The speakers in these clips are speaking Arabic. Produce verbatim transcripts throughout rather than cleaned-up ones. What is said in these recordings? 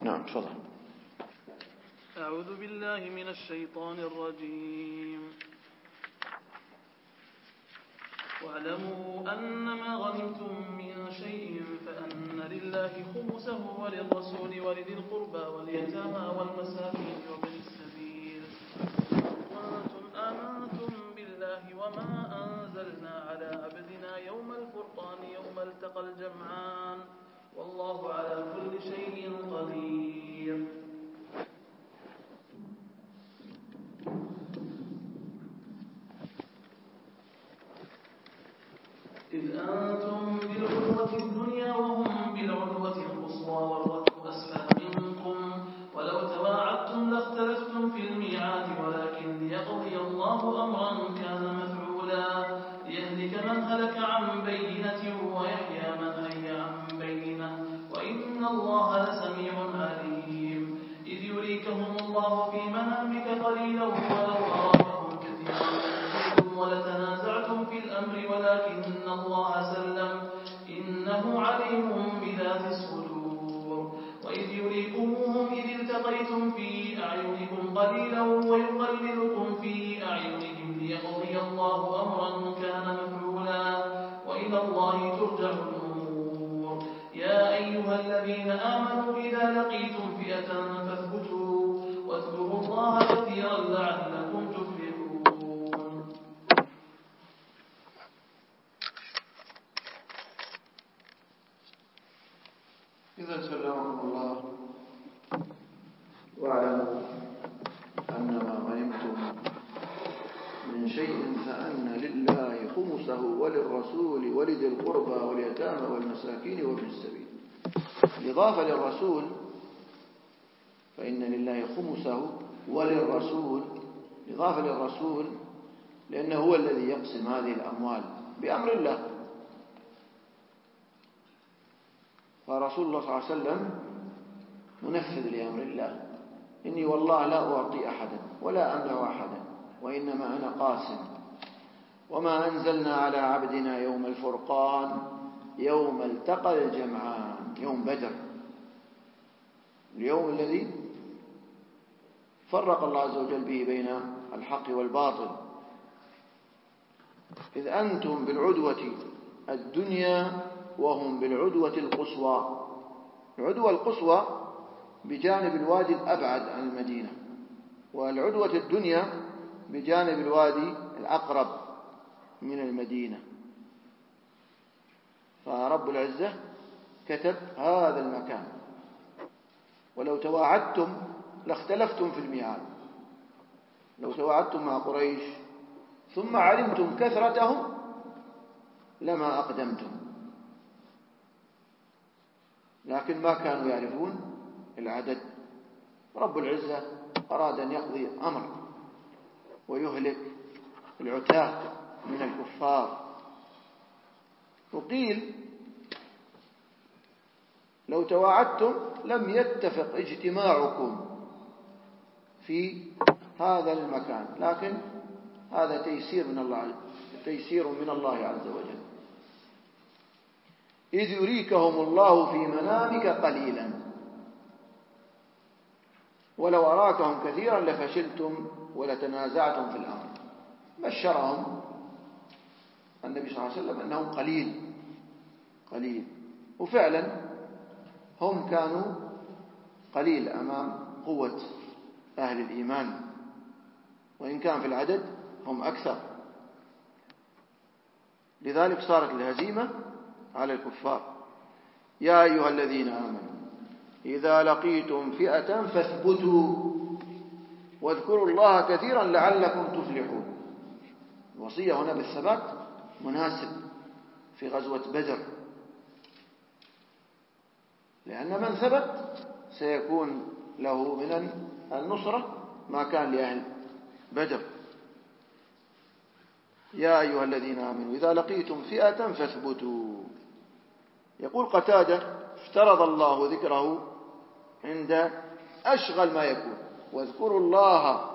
نعم تفضل. أعوذ بالله من الشيطان الرجيم. واعلموا أنما غنمتم من شيء فأن لله خمسه وللرسول ولذي القربى واليتامى والمساكين وابن السبيل وأنتم آمنتم بالله وما أنزلنا على عبدنا يوم الفرقان يوم التقى الجمعان والله على كل شيء قدير. إذ أنتم بالعدوة الدنيا وهم بالعدوة القصوى والركب أسفل منكم ولو تواعدتم لاختلفتم في الميعاد ولكن ليقضي الله أمرا كان مفعولا ليهلك من هلك عن بينة ويحيى من حي عن بينة وإن الله لسميع عليم. إذ يريكهم الله في منامك قليلا ولو أراكهم كثيرا ولتنازعتم في الأمر ولكن الله سلم إنه عليم بذات الصدور. وإذ يريكموهم إذ التقيتم في أعينكم قليلا ويقللكم في أعينهم ليقضي الله أمرا كان مفعولا وإلى الله ترجع الأمور. يا أيها الذين آمنوا إذا لقيتم فئة فاثبتوا واذكروا الله كثيرا لعلكم تفلحون. إذا سلمكم الله واعلموا أنما غنمتم من شيء فأن لله خمسه وللرسول ولذي القربى واليتامى والمساكين وابن السبيل. الإضافة للرسول فإن لله خمسه وللرسول إضافة للرسول لأنه هو الذي يقسم هذه الأموال بأمر الله. فرسول الله صلى الله عليه وسلم منفذ لأمر الله. إني والله لا أعطي أحدا ولا أمنع أحدا وإنما أنا قاسم. وما أنزلنا على عبدنا يوم الفرقان يوم التقى الجمعان يوم بدر اليوم الذي فرق الله عز وجل به بين الحق والباطل. إذ أنتم بالعدوة الدنيا وهم بالعدوة القصوى. العدوة القصوى بجانب الوادي الأبعد عن المدينة والعدوة الدنيا بجانب الوادي الأقرب من المدينة. فرب العزة كتب هذا المكان. ولو تواعدتم لاختلفتم في الميعاد. لو تواعدتم مع قريش ثم علمتم كثرتهم لما أقدمتم لكن ما كانوا يعرفون العدد. رب العزة أراد أن يقضي أمر ويهلك العتاة من الكفار. وقيل لو تواعدتم لم يتفق اجتماعكم في هذا المكان لكن هذا تيسير من الله تيسير من الله عز وجل. إذ يريكهم الله في منامك قليلا ولو أراكهم كثيرا لفشلتم ولتنازعتم في الأمر. بشرهم النبي صلى الله عليه وسلم أنهم قليل قليل وفعلا هم كانوا قليل أمام قوة أهل الإيمان وإن كان في العدد هم أكثر. لذلك صارت الهزيمة على الكفار. يا أيها الذين آمنوا إذا لقيتم فئة فاثبتوا واذكروا الله كثيرا لعلكم تفلحون. الوصية هنا بالثبات مناسب في غزوة بدر لأن من ثبت سيكون له من النصرة ما كان لأهل بدر. يا أيها الذين آمنوا إذا لقيتم فئة فاثبتوا. يقول قتادة افترض الله ذكره عند أشغل ما يكون واذكروا الله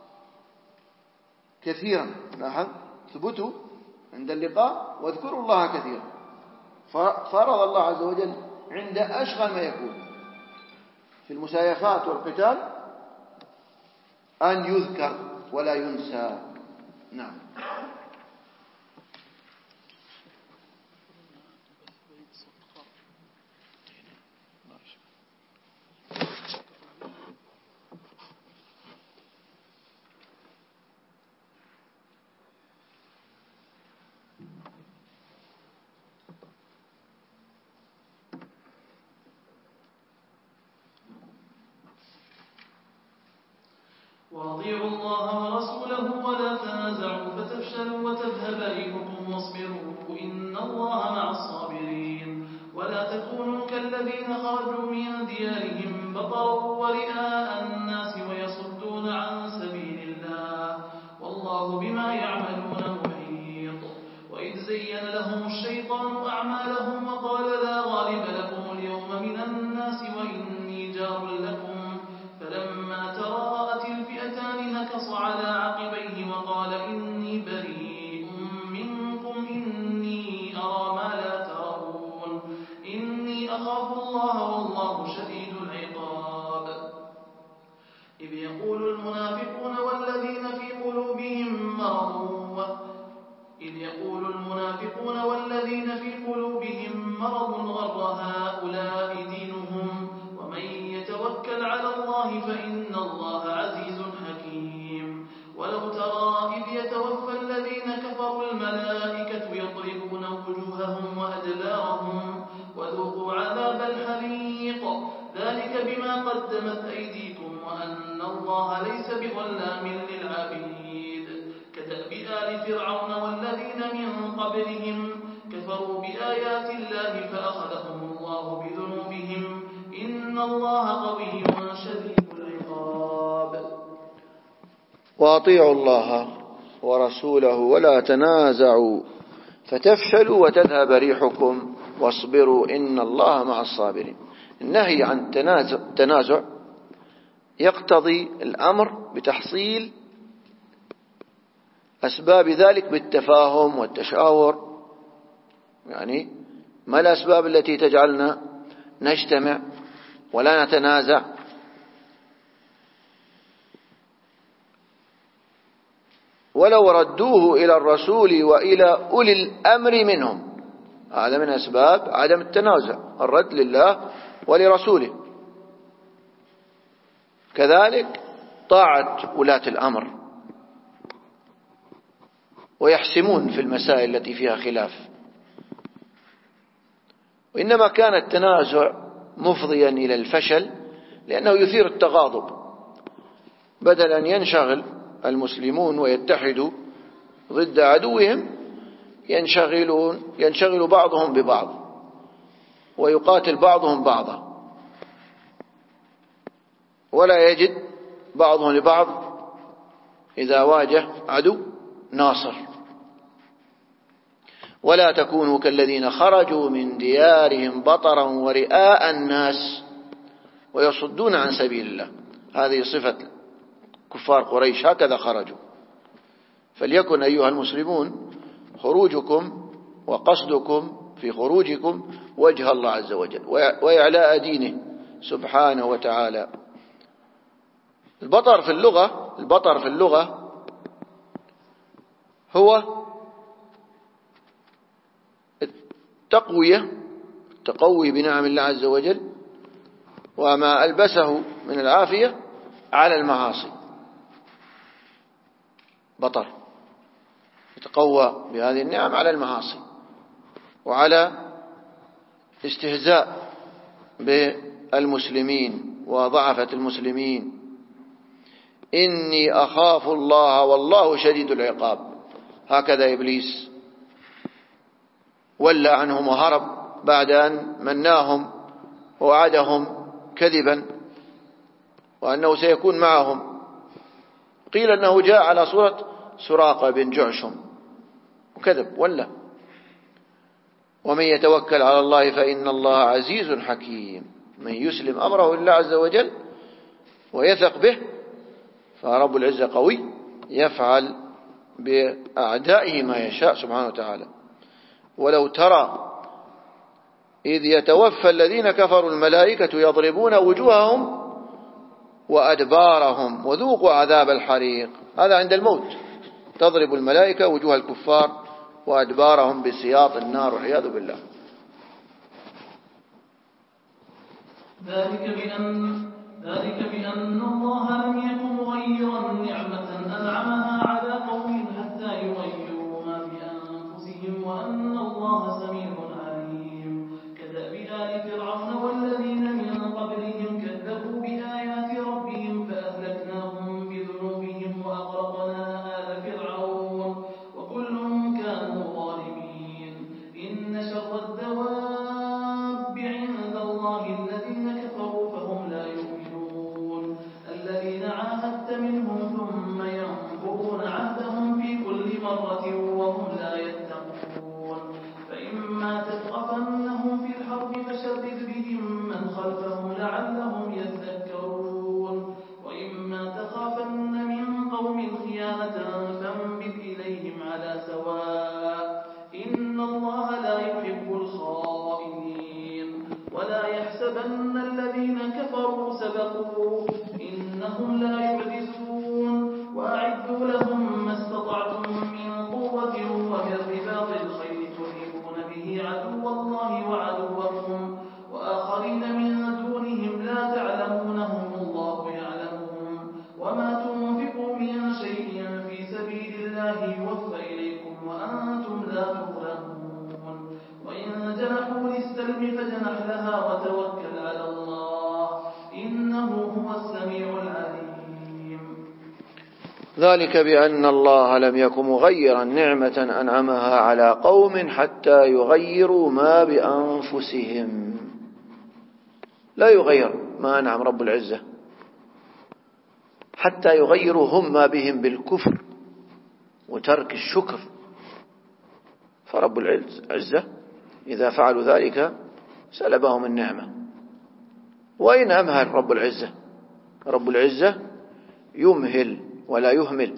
كثيرا. لاحظ ثبتوا عند اللقاء واذكروا الله كثيرا. فرض الله عز وجل عند أشغل ما يكون في المسايفات والقتال أن يذكر ولا ينسى. نعم. وأطيعوا الله ورسوله ولا تنازعوا فتفشلوا وتذهب ريحكم واصبروا إن الله مع الصابرين. ولا تكونوا كالذين خرجوا من ديارهم بطرا ورئاء الناس ويصدون عن سبيل الله والله بما يعملون محيط. وإذ زين لهم الشيطان أعمالهم وقال لا غالب لكم اليوم من الناس وإني جار لكم فلما تراءت الفئتان نكص على عقبيه وقال إني بريء منكم إني أرى ما لا ترون إني أخاف الله والله شديد العقاب. إذ يقول المنافقون والذين في قلوبهم مرض إذ يقول المنافقون والذين في قلوبهم مرض غر هؤلاء دينهم ومن يتوكل على الله فإن الله عزيز حكيم. ولو ترى إذ يتوفى الذين كفروا الملائكة يضربون وجوههم وأدبارهم وذوقوا عذاب الحريق ذلك بما قدمت أيديكم وأن الله ليس بظلام للعبيد. كدأب آل فرعون والذين من قبلهم كفروا بآيات الله فأخذهم الله بذنوبهم إن الله قوي شديد العقاب. وأطيعوا الله ورسوله ولا تنازعوا فتفشلوا وتذهب ريحكم واصبروا إن الله مع الصابرين. النهي عن التنازع يقتضي الأمر بتحصيل أسباب ذلك بالتفاهم والتشاور. يعني ما الأسباب التي تجعلنا نجتمع ولا نتنازع؟ ولو ردوه إلى الرسول وإلى أولي الأمر منهم، هذا من أسباب عدم التنازع، الرد لله ولرسوله. كذلك طاعة ولاة الأمر ويحسمون في المسائل التي فيها خلاف. وإنما كان التنازع مفضيا إلى الفشل لأنه يثير التغاضب، بدل أن ينشغل المسلمون ويتحدوا ضد عدوهم ينشغلون ينشغل بعضهم ببعض ويقاتل بعضهم بعضا، ولا يجد بعضهم لبعض إذا واجه عدو ناصر. ولا تكونوا كالذين خرجوا من ديارهم بطرا ورئاء الناس ويصدون عن سبيل الله. هذه صفة كفار قريش، هكذا خرجوا. فليكن أيها المسلمون خروجكم وقصدكم في خروجكم وجه الله عز وجل وإعلاء دينه سبحانه وتعالى. البطر في اللغة البطر في اللغة هو التقوية، التقوي بنعم الله عز وجل وما ألبسه من العافية على المعاصي. بطر يتقوى بهذه النعم على المعاصي وعلى استهزاء بالمسلمين وضعفة المسلمين. إني أخاف الله والله شديد العقاب. هكذا إبليس ولى عنهم وهرب بعد أن مناهم ووعدهم كذبا وأنه سيكون معهم. قيل أنه جاء على صورة سراقة بن جعشم وكذب ولا. ومن يتوكل على الله فإن الله عزيز حكيم. من يسلم أمره لله عز وجل ويثق به فرب العزة قوي يفعل بأعدائه ما يشاء سبحانه وتعالى. ولو ترى إذ يتوفى الذين كفروا الملائكة يضربون وجوههم وأدبارهم وذوقوا عذاب الحريق. هذا عند الموت، تضرب الملائكة وجوه الكفار وأدبارهم بسياط النار والعياذ بالله. ذلك بأن ذلك بأن الله لم يكن مغيرا نعمة أنعمها على قوم حتى يغيروا ما بأنفسهم وأن الله سميع عليم. كدأب آل فرعون والذين من قبلهم كذبوا بآيات ربهم فأهلكناهم بذنوبهم وأغرقنا آل فرعون وكل كانوا ظالمين. إن شر الدواب عند الله الذين كفروا فهم لا يؤمنون. الذين عاهدت منهم ثم ينقضون عهدهم في كل مرة وهم لا يتقون. فإما تثقفنهم في الحرب فشرد بهم من خلفهم لعلهم يذكرون. وإما تخافن من قوم خيانة فانبذ إليهم على سواء إن الله لا يحب الخائنين. ولا يحسبن الذين كفروا سبقوا إنهم لا يعجزون. وأعدوا لهم ما استطعتم من قوة ومن رباط الخيل ترهبون به عدو الله وعدوكم وآخرين من دونهم لا تعلمونهم الله يعلمهم. وما تنفقوا من شيء في سبيل الله يوفى إليكم وأنتم لا تظلمون. وإن جنحوا للسلم فجنح لها وتوكل على الله إنه هو السميع العليم. ذلك بأن الله لم يكن مغيرا نعمة أنعمها على قوم حتى يغيروا ما بأنفسهم. لا يغير ما أنعم رب العزة حتى يغيروا هم ما بهم بالكفر وترك الشكر. فرب العزة إذا فعلوا ذلك سلبهم النعمة. وإن أمهل رب العزة، رب العزة يمهل ولا يهمل.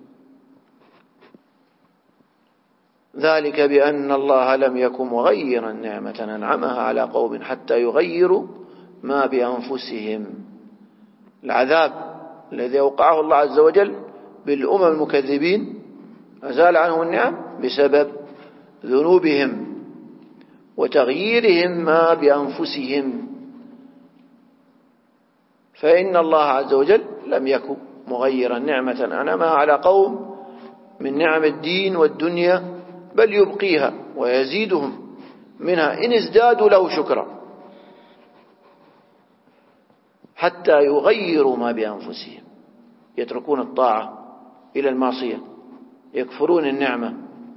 ذلك بأن الله لم يكن مغيرا نعمة أنعمها على قوم حتى يغيروا ما بأنفسهم. العذاب الذي أوقعه الله عز وجل بالأمم المكذبين أزال عنهم النعم بسبب ذنوبهم وتغييرهم ما بأنفسهم. فإن الله عز وجل لم يكن مغيرا نعمة أنعمها على قوم من نعم الدين والدنيا، بل يبقيها ويزيدهم منها إن ازدادوا له شكرا حتى يغيروا ما بأنفسهم. يتركون الطاعة إلى المعصية، يكفرون النعمة.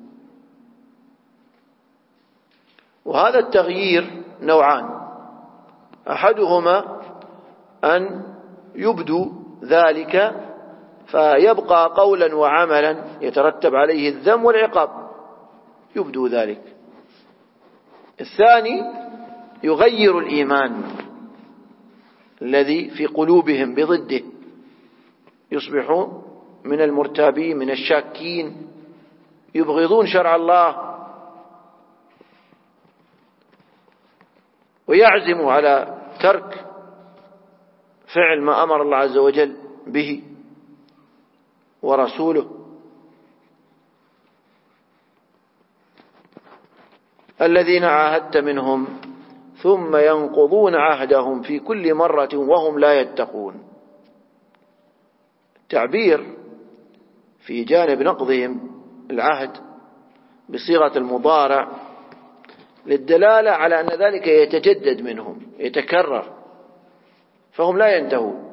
وهذا التغيير نوعان: أحدهما أن يبدوا ذلك فيبقى قولا وعملا يترتب عليه الذم والعقاب، يبدوا ذلك. الثاني يغير الإيمان الذي في قلوبهم بضده، يصبحون من المرتابين من الشاكين، يبغضون شرع الله ويعزموا على ترك فعل ما أمر الله عز وجل به ورسوله. الذين عاهدت منهم ثم ينقضون عهدهم في كل مرة وهم لا يتقون. التعبير في جانب نقضهم العهد بصيغة المضارع للدلالة على أن ذلك يتجدد منهم، يتكرر، فهم لا ينتهون.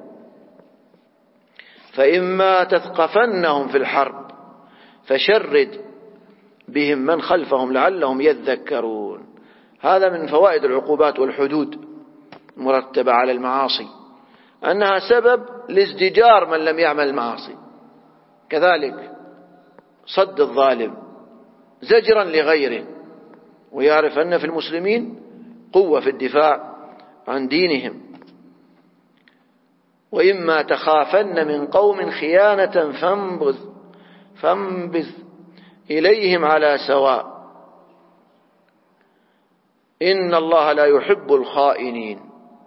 فإما تثقفنهم في الحرب فشرد بهم من خلفهم لعلهم يذكرون. هذا من فوائد العقوبات والحدود المرتبة على المعاصي، أنها سبب لازدجار من لم يعمل المعاصي. كذلك صد الظالم زجرا لغيره، ويعرف أن في المسلمين قوة في الدفاع عن دينهم. وإما تخافن من قوم خيانة فانبذ فانبذ إليهم على سواء. إن الله لا يحب الخائنين.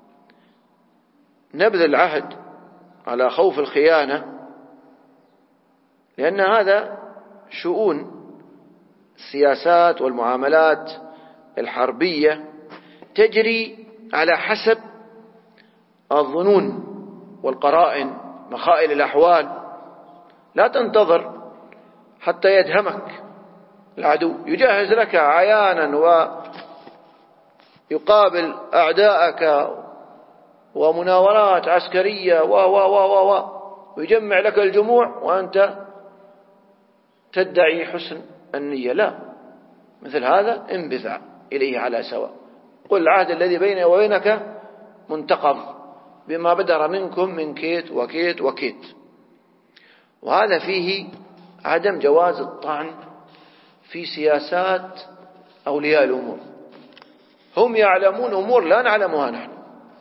نبذ العهد على خوف الخيانة، لأن هذا شؤون السياسات والمعاملات الحربية تجري على حسب الظنون والقرائن، مخائل الأحوال. لا تنتظر حتى يدهمك العدو، يجهز لك عيانا ويقابل أعداءك ومناورات عسكرية و و و و ويجمع لك الجموع وأنت تدعي حسن النية. لا، مثل هذا انبذ إليه على سواء. قل العهد الذي بيني وبينك منتقض بما بدر منكم من كيت وكيت وكيت. وهذا فيه عدم جواز الطعن في سياسات أولياء الأمور. هم يعلمون أمور لا نعلمها نحن،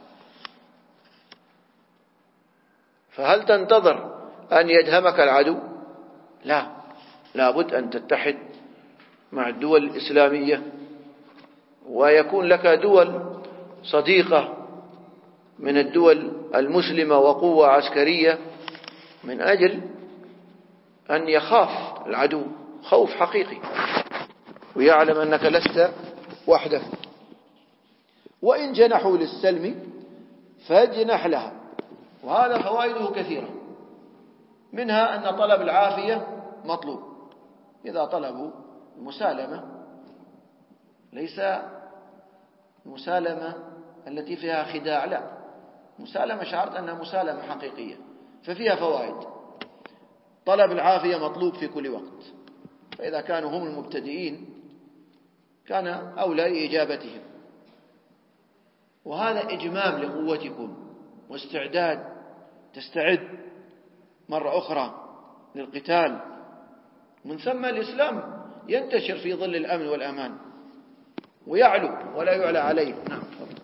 فهل تنتظر أن يدهمك العدو؟ لا، لابد أن تتحد مع الدول الإسلامية، ويكون لك دول صديقة من الدول المسلمة وقوة عسكرية، من أجل أن يخاف العدو خوف حقيقي ويعلم أنك لست وحدك. وإن جنحوا للسلم فاجنح لها. وهذا فوائده كثيرة، منها أن طلب العافية مطلوب. إذا طلبوا المسالمة، ليس المسالمة التي فيها خداع، لا، مسالمة شعرت أنها مسالمة حقيقية، ففيها فوائد. طلب العافية مطلوب في كل وقت، فإذا كانوا هم المبتدئين كان أولى إجابتهم. وهذا إجمام لقوتكم واستعداد، تستعد مرة أخرى للقتال. من ثم الإسلام ينتشر في ظل الأمن والأمان ويعلو ولا يعلى عليه. نعم.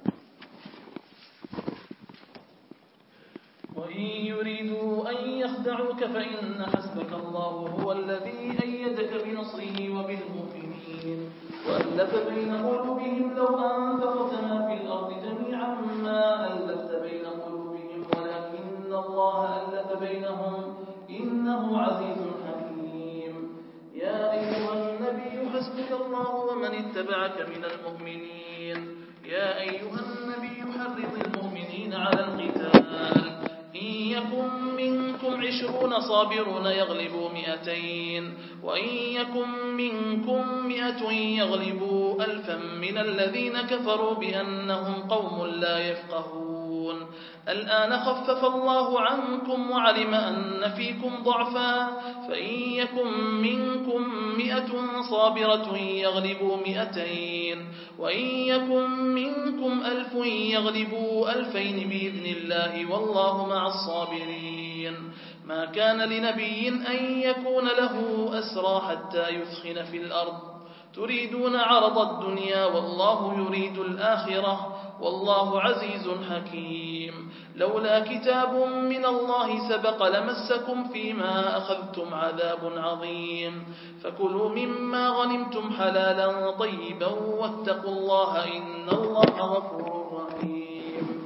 وإن يريدوا أن يخدعوك فإن حسبك الله هو الذي أيدك بنصره وبالمؤمنين وألف بين قلوبهم. لو أنفقت ما في الأرض جميعا ما ألفت بين قلوبهم ولكن الله ألف بينهم إنه عزيز حكيم. يا أيها النبي حسبك الله ومن اتبعك من المؤمنين. يا أيها النبي حرض المؤمنين على القتال. إن يكن منكم عشرون صابرون يغلبوا مئتين وإن يكن منكم مئة يغلبوا ألفا من الذين كفروا بأنهم قوم لا يفقهون. الآن خفف الله عنكم وعلم أن فيكم ضعفا فإن يكن منكم مئة صابرة يغلبوا مئتين وإن يكن منكم ألف يغلبوا ألفين بإذن الله والله مع الصابرين. ما كان لنبي أن يكون له أسرى حتى يثخن في الأرض تريدون عرض الدنيا والله يريد الآخرة والله عزيز حكيم. لولا كتاب من الله سبق لمسكم فيما أخذتم عذاب عظيم. فكلوا مما غنمتم حلالا طيبا واتقوا الله إن الله غفور رحيم.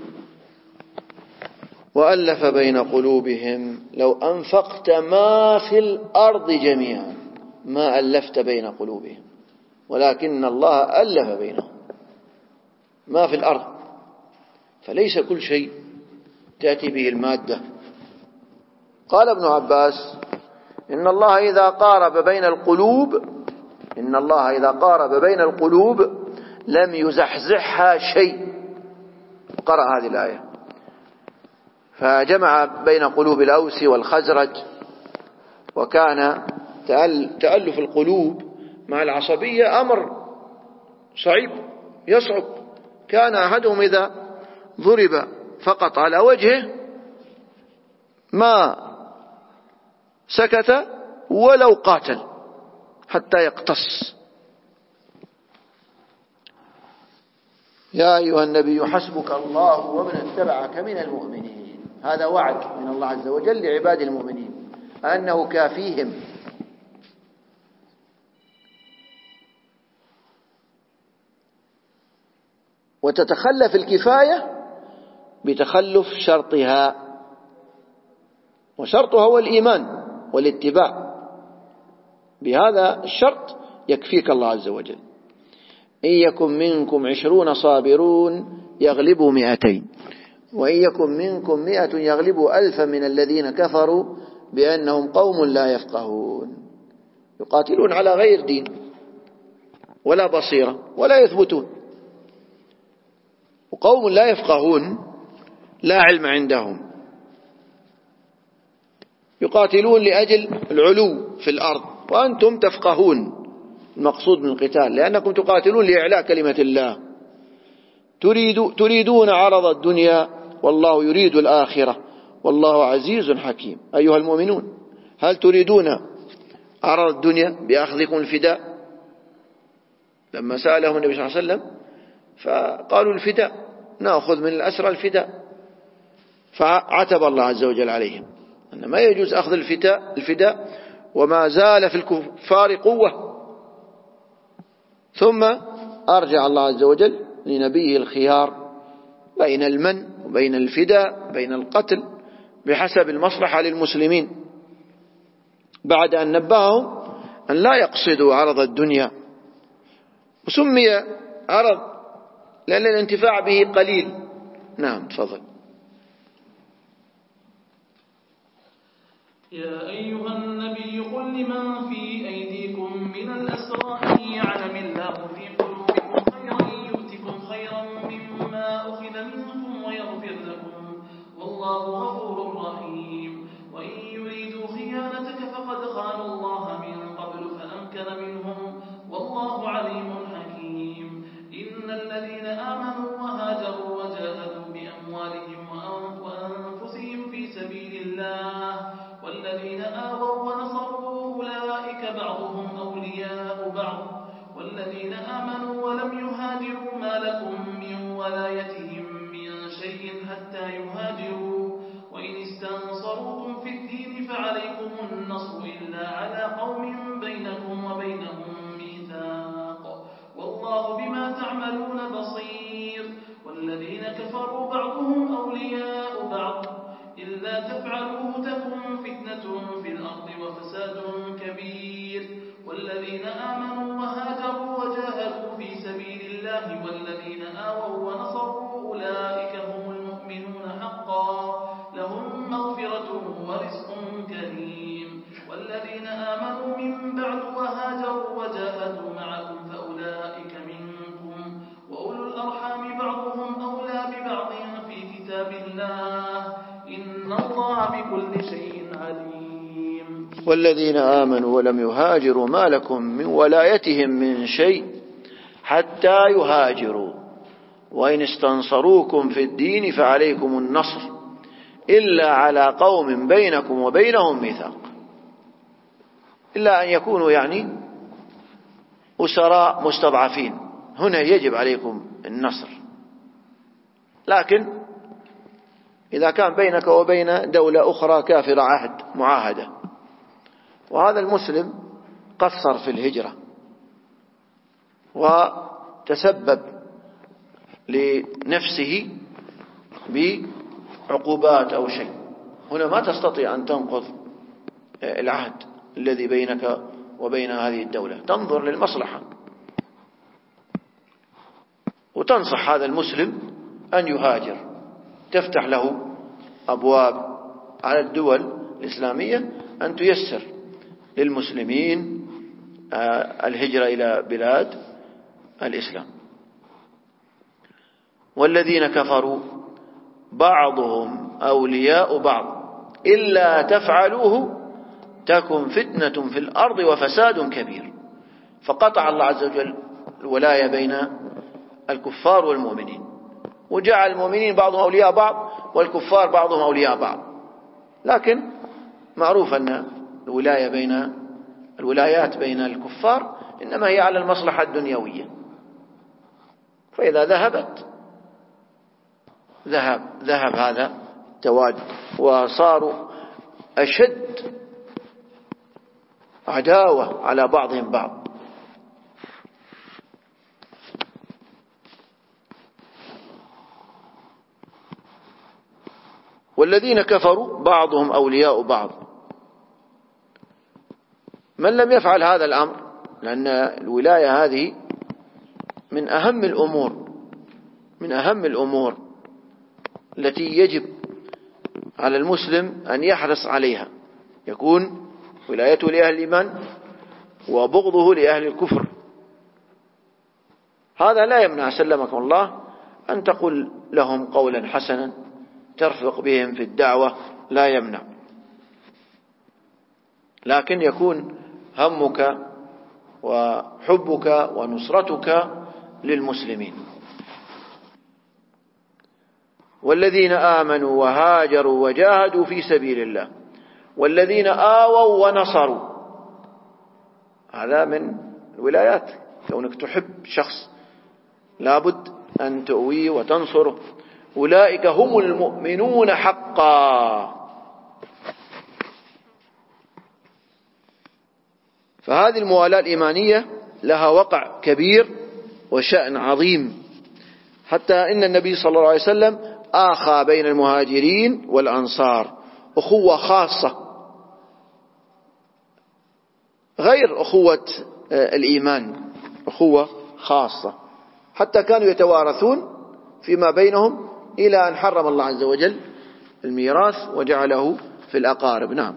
وألف بين قلوبهم لو أنفقت ما في الأرض جميعا ما ألفت بين قلوبهم ولكن الله ألف بينهم. ما في الأرض، فليس كل شيء تأتي به المادة. قال ابن عباس إن الله إذا قارب بين القلوب إن الله إذا قارب بين القلوب لم يزحزحها شيء. قرأ هذه الآية، فجمع بين قلوب الأوس والخزرج، وكان تألف القلوب مع العصبية أمر صعب يصعب. كان أحدهم إذا ضرب فقط على وجهه ما سكت ولو قاتل حتى يقتص. يا أيها النبي حسبك الله ومن اتبعك من المؤمنين. هذا وعد من الله عز وجل لعباد المؤمنين أنه كافيهم. وتتخلف الكفاية بتخلف شرطها، وشرطها هو الإيمان والاتباع. بهذا الشرط يكفيك الله عز وجل. إن يكن منكم عشرون صابرون يغلبوا مئتين وإن يكن منكم مئة يغلبوا ألفا من الذين كفروا بأنهم قوم لا يفقهون. يقاتلون على غير دين ولا بصيرة ولا يثبتون، وقوم لا يفقهون لا علم عندهم، يقاتلون لأجل العلو في الأرض وأنتم تفقهون المقصود من القتال، لأنكم تقاتلون لإعلاء كلمة الله. تريد تريدون عرض الدنيا والله يريد الآخرة والله عزيز حكيم. أيها المؤمنون، هل تريدون عرض الدنيا بأخذكم الفداء؟ لما سألهم النبي صلى الله عليه وسلم فقالوا الفداء، نأخذ من الأسرى الفداء، فعتب الله عز وجل عليهم أن ما يجوز أخذ الفداء الفداء وما زال في الكفار قوة. ثم أرجع الله عز وجل لنبيه الخيار بين المن وبين الفداء، بين القتل بحسب المصلحة للمسلمين، بعد أن نبههم أن لا يقصدوا عرض الدنيا. وسمي عرض لأن الانتفاع به قليل. نعم تفضل. يا أيها النبي قل لمن في أيديكم من الأسرى إن يعلم الله في قلوبكم خيرا يؤتكم خيرا مما أخذ منكم ويغفر لكم والله غفور رحيم. وإن يريدوا خيانتك فقد خانوا الله من قبل فأمكن منهم والله عليم حكيم. إن الذين آمنوا وهاجروا وجاهدوا بأموالهم وأنفسهم في سبيل الله والذين آووا ونصروا أولئك بعضهم أولياء بعض والذين آمنوا ولم يهاجروا ما لكم من ولايتهم من شيء حتى يهاجروا وإن استنصروكم في الدين فعليكم النصر إلا على قوم بينكم وبينهم ميثاق والله بما تعملون بصير. والذين كفروا بعضهم أولياء بعض إلا تفعلوه تكن فتنة في الأرض وفساد كبير. والذين آمنوا وهاجروا وجاهدوا في سبيل الله والذين آووا ونصروا أولئك هم المؤمنون حقا لهم مغفرة ورزق كريم. والذين آمنوا من بعد وهاجروا وجاهدوا معكم فأولئك منكم وأولو الأرحام بعضهم أولى ببعض في كتاب الله إن الله بكل شيء عليم. والذين آمنوا ولم يهاجروا ما لكم من ولايتهم من شيء حتى يهاجروا وإن استنصروكم في الدين فعليكم النصر إلا على قوم بينكم وبينهم ميثاق، إلا أن يكونوا يعني أسراء مستضعفين، هنا يجب عليكم النصر. لكن إذا كان بينك وبين دولة أخرى كافرة عهد معاهدة، وهذا المسلم قصر في الهجرة وتسبب لنفسه بعقوبات أو شيء، هنا ما تستطيع أن تنقض العهد الذي بينك وبين هذه الدولة، تنظر للمصلحة وتنصح هذا المسلم أن يهاجر، تفتح له أبواب على الدول الإسلامية أن تيسر للمسلمين الهجرة إلى بلاد الإسلام. والذين كفروا بعضهم أولياء بعض إلا تفعلوه تكن فتنة في الأرض وفساد كبير. فقطع الله عز وجل الولاية بين الكفار والمؤمنين، وجعل المؤمنين بعضهم أولياء بعض والكفار بعضهم أولياء بعض. لكن معروف أن الولاية بين الولايات بين الكفار إنما هي على المصلحة الدنيوية، فإذا ذهبت ذهب ذهب هذا تواد، وصاروا أشد عداوة على بعضهم بعض. والذين كفروا بعضهم أولياء بعض. من لم يفعل هذا الأمر، لأن الولاية هذه من أهم الأمور من أهم الأمور التي يجب على المسلم أن يحرص عليها، يكون ولايته لأهل الإيمان وبغضه لأهل الكفر. هذا لا يمنع سلمكم الله أن تقول لهم قولا حسنا ترفق بهم في الدعوة، لا يمنع، لكن يكون همك وحبك ونصرتك للمسلمين. والذين آمنوا وهاجروا وجاهدوا في سبيل الله والذين آووا ونصروا، هذا من الولايات، كونك تحب شخص لابد أن تؤويه وتنصره. أولئك هم المؤمنون حقا. فهذه الموالاة الإيمانية لها وقع كبير وشأن عظيم، حتى إن النبي صلى الله عليه وسلم آخى بين المهاجرين والأنصار أخوة خاصة غير أخوة الإيمان، أخوة خاصة، حتى كانوا يتوارثون فيما بينهم إلى أن حرم الله عز وجل الميراث وجعله في الأقارب. نعم.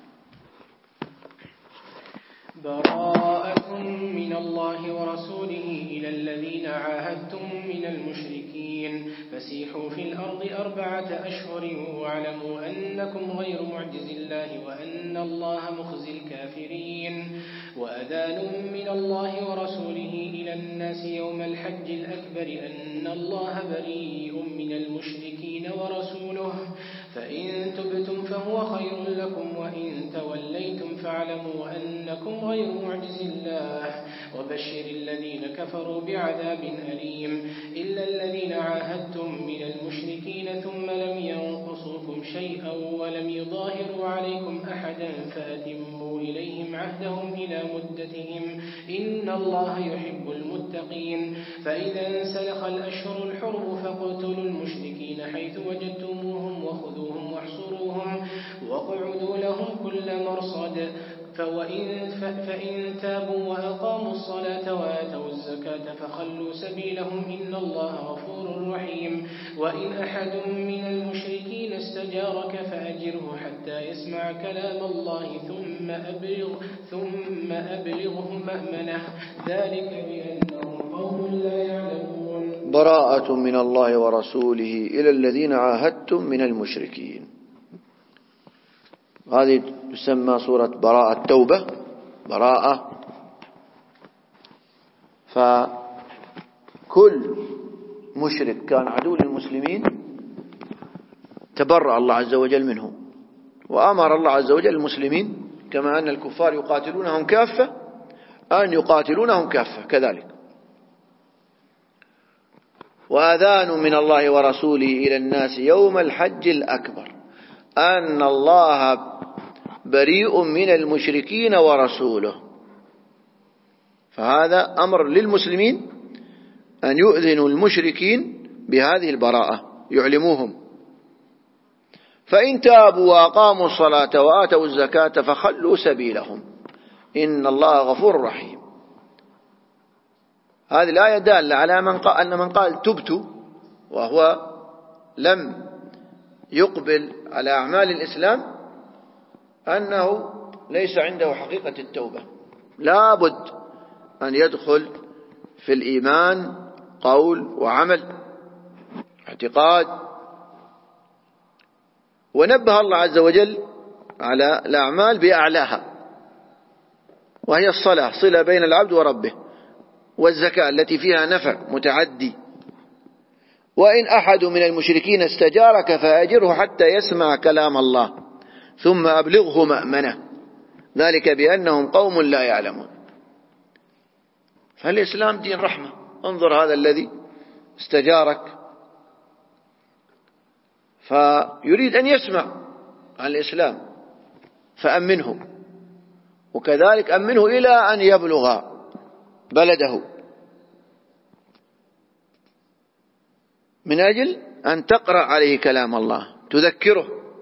براءة من الله ورسوله إلى الذين عاهدتم من المشركين فسيحوا في الأرض أربعة أشهر واعلموا أنكم غير معجز الله وأن الله مخزي الكافرين. وأذان من الله ورسوله إلى الناس يوم الحج الأكبر أن الله بريء من المشركين ورسوله، فإن تبتم فهو خير لكم وإن توليتم فاعلموا أنكم غير معجز الله. وبشر الذين كفروا بعذاب أليم إلا الذين عاهدتم من المشركين ثم لم ينقصوكم شيئا ولم يظاهروا عليكم أحدا فأتموا إليهم عهدهم إلى مدتهم إن الله يحب المتقين. فإذا انسلخ الأشهر الحرم فاقتلوا المشركين حيث وجدتموهم وخذوهم واحصروهم واقعدوا لهم كل مرصد. فوإن فإن تابوا وأقاموا الصلاة وآتوا الزكاة فخلوا سبيلهم إن الله غفور رحيم. وإن أحد من المشركين استجارك فأجره حتى يسمع كلام الله ثم أبلغ ثم أبلغه مأمنه ذلك بأنهم قوم لا يعلمون. براءة من الله ورسوله إلى الذين عاهدتم من المشركين. هذه تسمى سورة براءة التوبة، براءة. فكل مشرك كان عدو للمسلمين تبرأ الله عز وجل منه، وأمر الله عز وجل المسلمين كما أن الكفار يقاتلونهم كافة أن يقاتلونهم كافة كذلك. وأذان من الله ورسوله إلى الناس يوم الحج الأكبر أن الله بريء من المشركين ورسوله. فهذا أمر للمسلمين أن يؤذنوا المشركين بهذه البراءة، يعلموهم. فإن تابوا وأقاموا الصلاة وآتوا الزكاة فخلوا سبيلهم إن الله غفور رحيم. هذه الآية دالة على من قال أن من قال تبت وهو لم يقبل على أعمال الإسلام أنه ليس عنده حقيقة التوبة، لا بد أن يدخل في الإيمان قول وعمل اعتقاد. ونبه الله عز وجل على الأعمال بأعلاها، وهي الصلاة صلة بين العبد وربه، والزكاة التي فيها نفع متعدي. وإن أحد من المشركين استجارك فأجره حتى يسمع كلام الله ثم أبلغه مأمنه ذلك بأنهم قوم لا يعلمون. فالإسلام دين رحمة. انظر هذا الذي استجارك فيريد أن يسمع عن الإسلام فأمنه، وكذلك أمنه إلى أن يبلغ بلده، من أجل أن تقرأ عليه كلام الله تذكره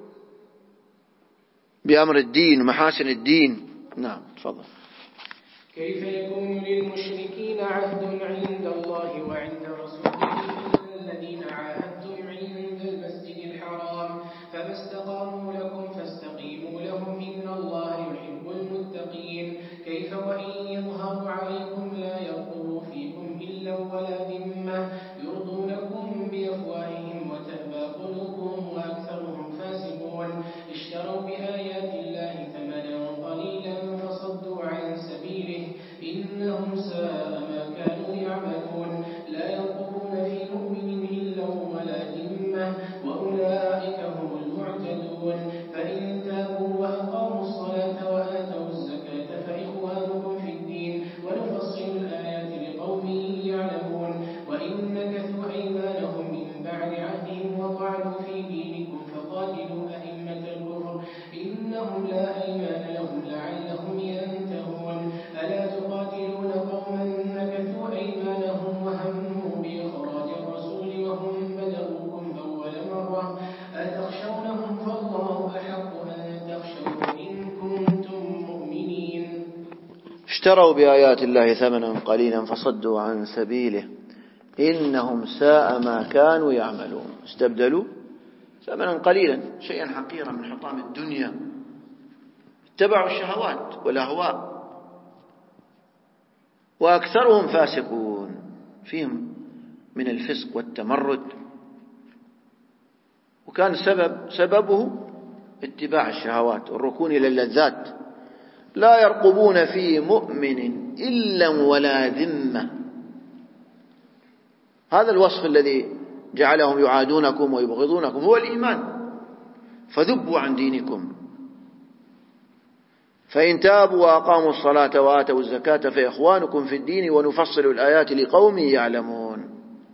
بأمر الدين ومحاسن الدين. نعم تفضل. كيف يكون للمشركين عهد عند الله وعند رسوله إلا الذين عاهدتم عند المسجد الحرام فما استقاموا لكم فاستقيموا لهم إن الله يحب المتقين. كيف وإن يظهروا عليكم لا يرقبوا فيكم إلا ولا ذمة يرضونكم بأفواههم وتأبى قلوبهم وأكثرهم فاسقون. اشتروا بآيات الله ثمنا قليلا فصدوا عن سبيله إنهم ساء ما كانوا يعملون. لا يرقبون في مؤمن إلا ولا ذمة وأولئك هم المعتدون. فإن تابوا وأقاموا الصلاة وآتوا الزكاة فإخوانكم في الدين ونفصل الآيات لقوم يعلمون. وإن نكثوا أيمانهم من بعد عهدهم وطعنوا في دينكم فقاتلوا أئمة الكفر إنهم لا أيمان لهم لعلهم ينتهون. ألا تقاتلون قوما نكثوا أيمانهم وهموا بإخراج الرسول وهم بدؤوكم أول مرة أتخشونهم فالله أحق أن تخشوه إن كنتم مؤمنين. اشتروا بآيات الله ثمنا قليلا فصدوا عن سبيله إنهم ساء ما كانوا يعملون. استبدلوا ثمنا قليلا شيئا حقيرا من حطام الدنيا، اتبعوا الشهوات والأهواء، وأكثرهم فاسقون، فيهم من الفسق والتمرد، وكان سبب سببه اتباع الشهوات والركون إلى اللذات. لا يرقبون في مؤمن إلا ولا ذمة. هذا الوصف الذي جعلهم يعادونكم ويبغضونكم هو الإيمان، فذبوا عن دينكم. فإن تابوا وأقاموا الصلاة وآتوا الزكاة فإخوانكم في الدين ونفصل الآيات لقوم يعلمون.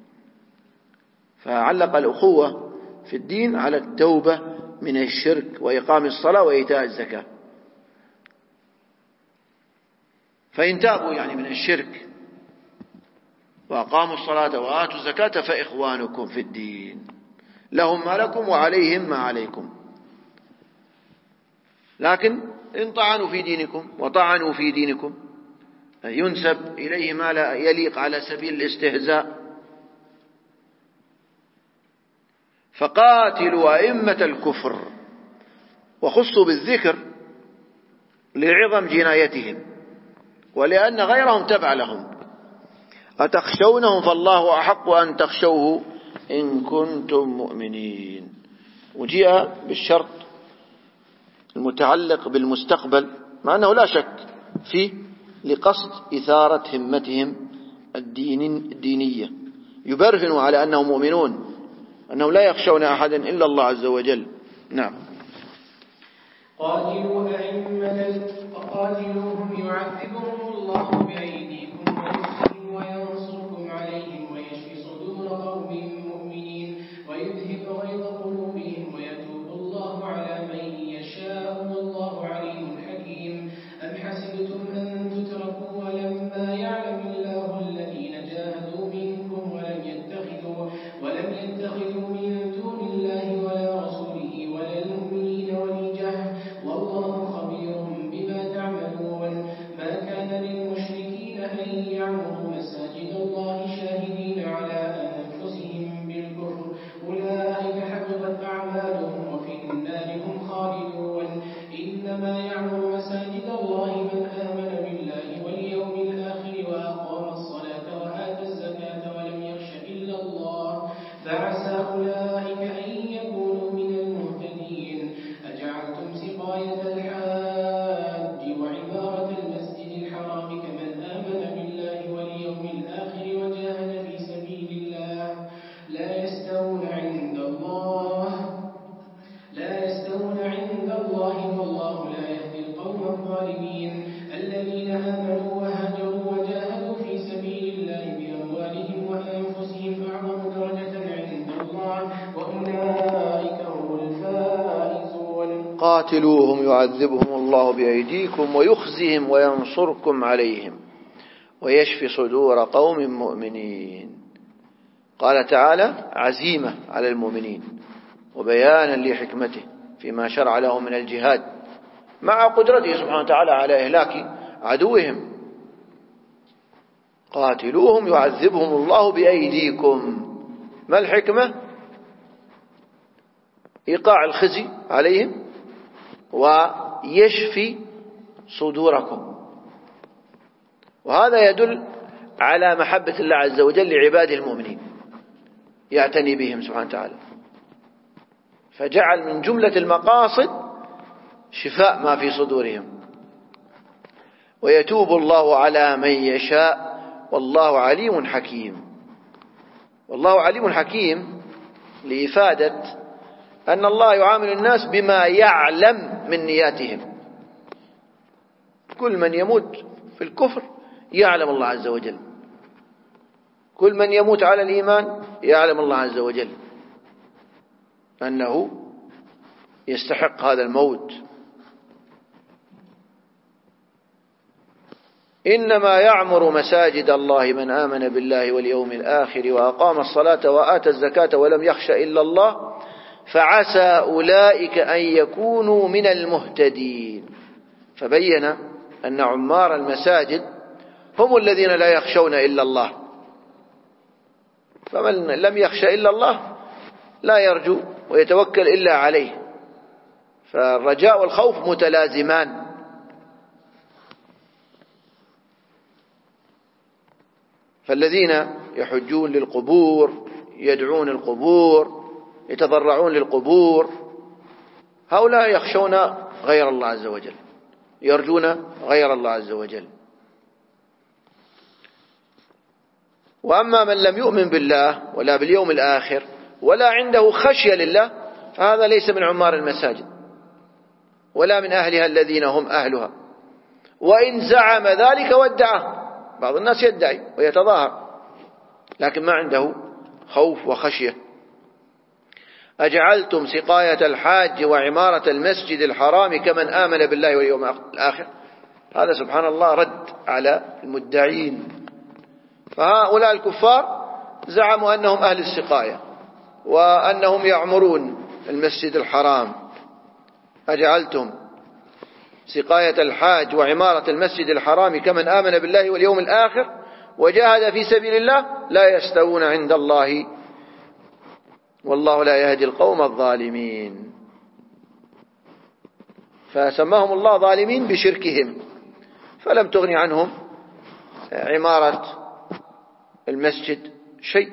فعلق الأخوة في الدين على التوبة من الشرك وإقام الصلاة وإيتاء الزكاة. فإن تابوا يعني من الشرك وأقاموا الصلاة وآتوا الزكاة فإخوانكم في الدين، لهم ما لكم وعليهم ما عليكم. لكن إن طعنوا في دينكم وطعنوا في دينكم ينسب إليه ما لا يليق على سبيل الاستهزاء. فقاتلوا أئمة الكفر، وخصوا بالذكر لعظم جنايتهم ولأن غيرهم تبع لهم. أتخشونهم فالله أحق أن تخشوه إن كنتم مؤمنين. وجاء بالشرط المتعلق بالمستقبل مع أنه لا شك فيه لقصد إثارة همتهم الدينية، يبرهن على أنهم مؤمنون، أنهم لا يخشون أحدا إلا الله عز وجل. نعم. قاتلوا أئمة قاتلوهم يعذبهم الله بأيديكم ويخزيهم وينصركم عليهم ويشفي صدور قوم مؤمنين ويذهب غيظ قلوبهم ويتوب الله على من يشاء والله عليم حكيم. أم حسبتم أن تتركوا ولما يعلم الله الذين جاهدوا منكم ولم يتخذوا ولم يتخذوا من دون الله ولا رسوله ولا المؤمنين وليجة والله خبير بما تعملون. ما كان للمشركين أن يعمروا مساجد الله شاهدين على أنفسهم بالكفر أولئك حبطت أعمالهم وفي النار هم خالدون. إنما يعمر مساجد الله من آمن بالله واليوم الآخر وأقام الصلاة وآتى الزكاة ولم يخش إلا الله فعسى أولئك أن يكونوا من المهتدين. أجعلتم سقاية الحاج وعمارة المسجد الحرام كمن آمن بالله واليوم الآخر وجاهد في سبيل الله لا يستوون عند الله لا يستوون عند الله والله لا يهدي القوم الظالمين. الذين آمنوا وهاجروا وجاهدوا في سبيل الله بأموالهم وأنفسهم أعظم درجة عند الله وأولئك هم الفائزون. قاتلوهم يعذبهم الله بأيديكم ويخزهم وينصركم عليهم ويشفي صدور قوم مؤمنين. قال تعالى عزيمة على المؤمنين وبيانا لحكمته فيما شرع لهم من الجهاد مع قدرته سبحانه وتعالى على إهلاك عدوهم. قاتلوهم يعذبهم الله بأيديكم. ما الحكمة؟ إيقاع الخزي عليهم ويشفي صدوركم. وهذا يدل على محبة الله عز وجل لعباده المؤمنين، يعتني بهم سبحانه وتعالى، فجعل من جملة المقاصد شفاء ما في صدورهم. ويتوب الله على من يشاء والله عليم حكيم. والله عليم حكيم لإفادة أن الله يعامل الناس بما يعلم من نياتهم. كل من يموت في الكفر يعلم الله عز وجل، كل من يموت على الإيمان يعلم الله عز وجل أنه يستحق هذا الموت. إنما يعمر مساجد الله من آمن بالله واليوم الآخر وأقام الصلاة وآتى الزكاة ولم يخش إلا الله فعسى أولئك أن يكونوا من المهتدين. فبين أن عمار المساجد هم الذين لا يخشون إلا الله، فمن لم يخش إلا الله لا يرجو ويتوكل إلا عليه، فالرجاء والخوف متلازمان. فالذين يحجون للقبور، يدعون القبور، يتضرعون للقبور، هؤلاء يخشون غير الله عز وجل، يرجون غير الله عز وجل. وأما من لم يؤمن بالله ولا باليوم الآخر ولا عنده خشية لله فهذا ليس من عمار المساجد ولا من أهلها الذين هم أهلها، وإن زعم ذلك وادعه. بعض الناس يدعي ويتظاهر لكن ما عنده خوف وخشية. أجعلتم سقاية الحاج وعمارة المسجد الحرام كمن آمن بالله واليوم الآخر. هذا سبحان الله رد على المدعين. فهؤلاء الكفار زعموا أنهم أهل السقاية وأنهم يعمرون المسجد الحرام. أجعلتم سقاية الحاج وعمارة المسجد الحرام كمن آمن بالله واليوم الآخر وجاهد في سبيل الله لا يستوون عند الله والله لا يهدي القوم الظالمين. فسماهم الله ظالمين بشركهم، فلم تغني عنهم عمارة المسجد شيء.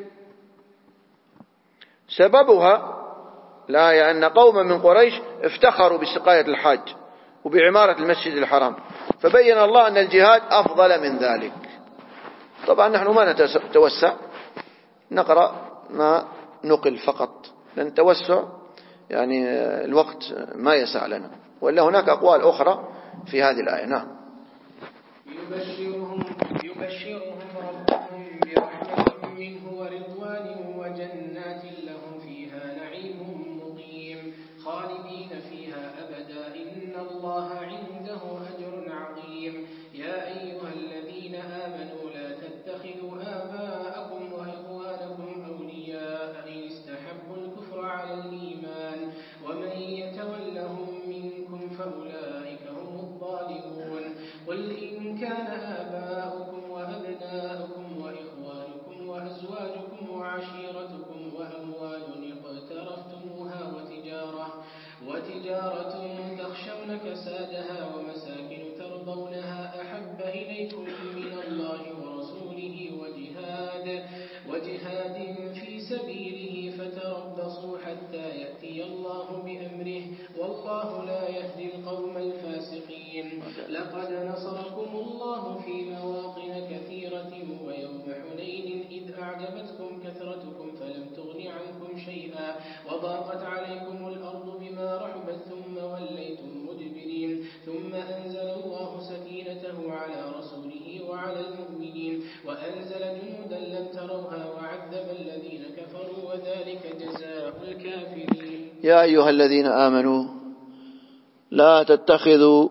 سببها لا أن قوما من قريش افتخروا بسقاية الحاج وبعمارة المسجد الحرام، فبين الله أن الجهاد أفضل من ذلك. طبعا نحن ما نتوسع، نقرأ ما نقل فقط، لأن التوسع يعني الوقت ما يسع لنا، ولا هناك أقوال أخرى في هذه الآية. نعم. يبشرهم, يبشرهم ربهم برحمة منه ورضوان وجنات لهم فيها نعيم مقيم خالدين فيها أبدا إن الله عنده أجر عظيم. يا أيها الذين آمنوا لا تتخذوا آباءكم وإخوانكم أولياء إن استحبوا الكفر على الإيمان ومن يتولهم منكم فأولئك هم الظالمون. قل إن كان آباؤكم وأبناؤكم وإخوانكم وأزواجكم وعشيرتكم وأموال اقترفتموها وتجارة, وتجارة تخشون كسادها ومساكن ترضونها أحب إليكم من الله ورسوله وجهاد, وجهاد في سبيله فتربصوا حتى يأتي الله بأمره والله لا يهدي القوم الفاسقين. لقد نصركم الله في مواطن كثيرة ويوم حنين إذ أعجبتكم كثرتكم فلم تغن عنكم شيئا وضاقت عليكم الأرض بما رحبت ثم وليتم مدبرين ثم أنزل الله سكينته على رسوله وعلى المؤمنين وأنزل جنودا لم تروها وعذب الذين كفروا وذلك جزاء الكافرين. يا أيها الذين آمنوا لا تتخذوا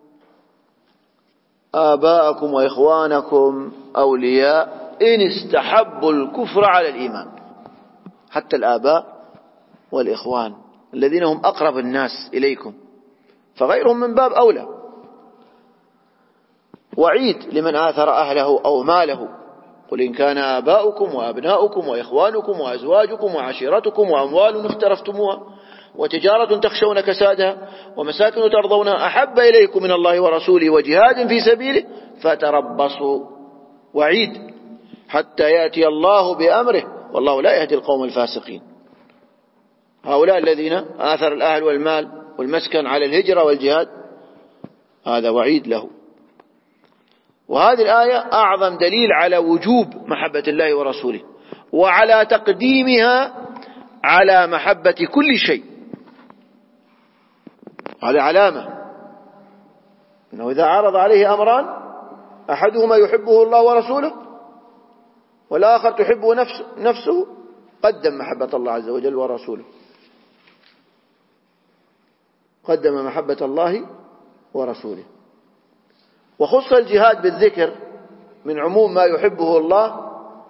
آباءكم وإخوانكم أولياء إن استحبوا الكفر على الإيمان. حتى الآباء والإخوان الذين هم أقرب الناس إليكم فغيرهم من باب أولى. وعيد لمن آثر أهله أو ماله. قل إن كان آباؤكم وأبناؤكم وإخوانكم وأزواجكم وعشيرتكم وأموال اقترفتموها وتجارة تخشون كسادها ومساكن ترضونها أحب إليكم من الله ورسوله وجهاد في سبيله فتربصوا. وعيد حتى يأتي الله بأمره والله لا يهدي القوم الفاسقين. هؤلاء الذين آثر الأهل والمال والمسكن على الهجرة والجهاد هذا وعيد له. وهذه الآية أعظم دليل على وجوب محبة الله ورسوله وعلى تقديمها على محبة كل شيء. هذه علامة أنه إذا عرض عليه أمران أحدهما يحبه الله ورسوله والآخر تحبه نفس نفسه قدم محبة الله عز وجل ورسوله، قدم محبة الله ورسوله. وخص الجهاد بالذكر من عموم ما يحبه الله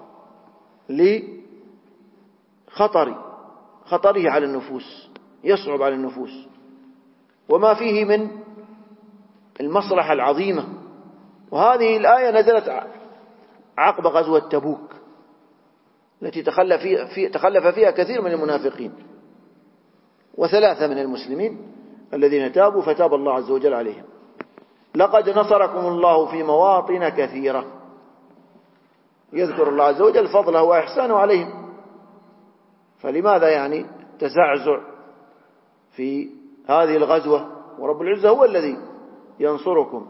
لخطر خطره على النفوس، يصعب على النفوس وما فيه من المصلحة العظيمة. وهذه الآية نزلت عقب غزوة تبوك التي تخلف فيها, في تخلف فيها كثير من المنافقين وثلاثة من المسلمين الذين تابوا فتاب الله عز وجل عليهم. لقد نصركم الله في مواطن كثيرة. يذكر الله عز وجل فضله وإحسانه عليهم. فلماذا يعني تزعزع في هذه الغزوة ورب العزة هو الذي ينصركم،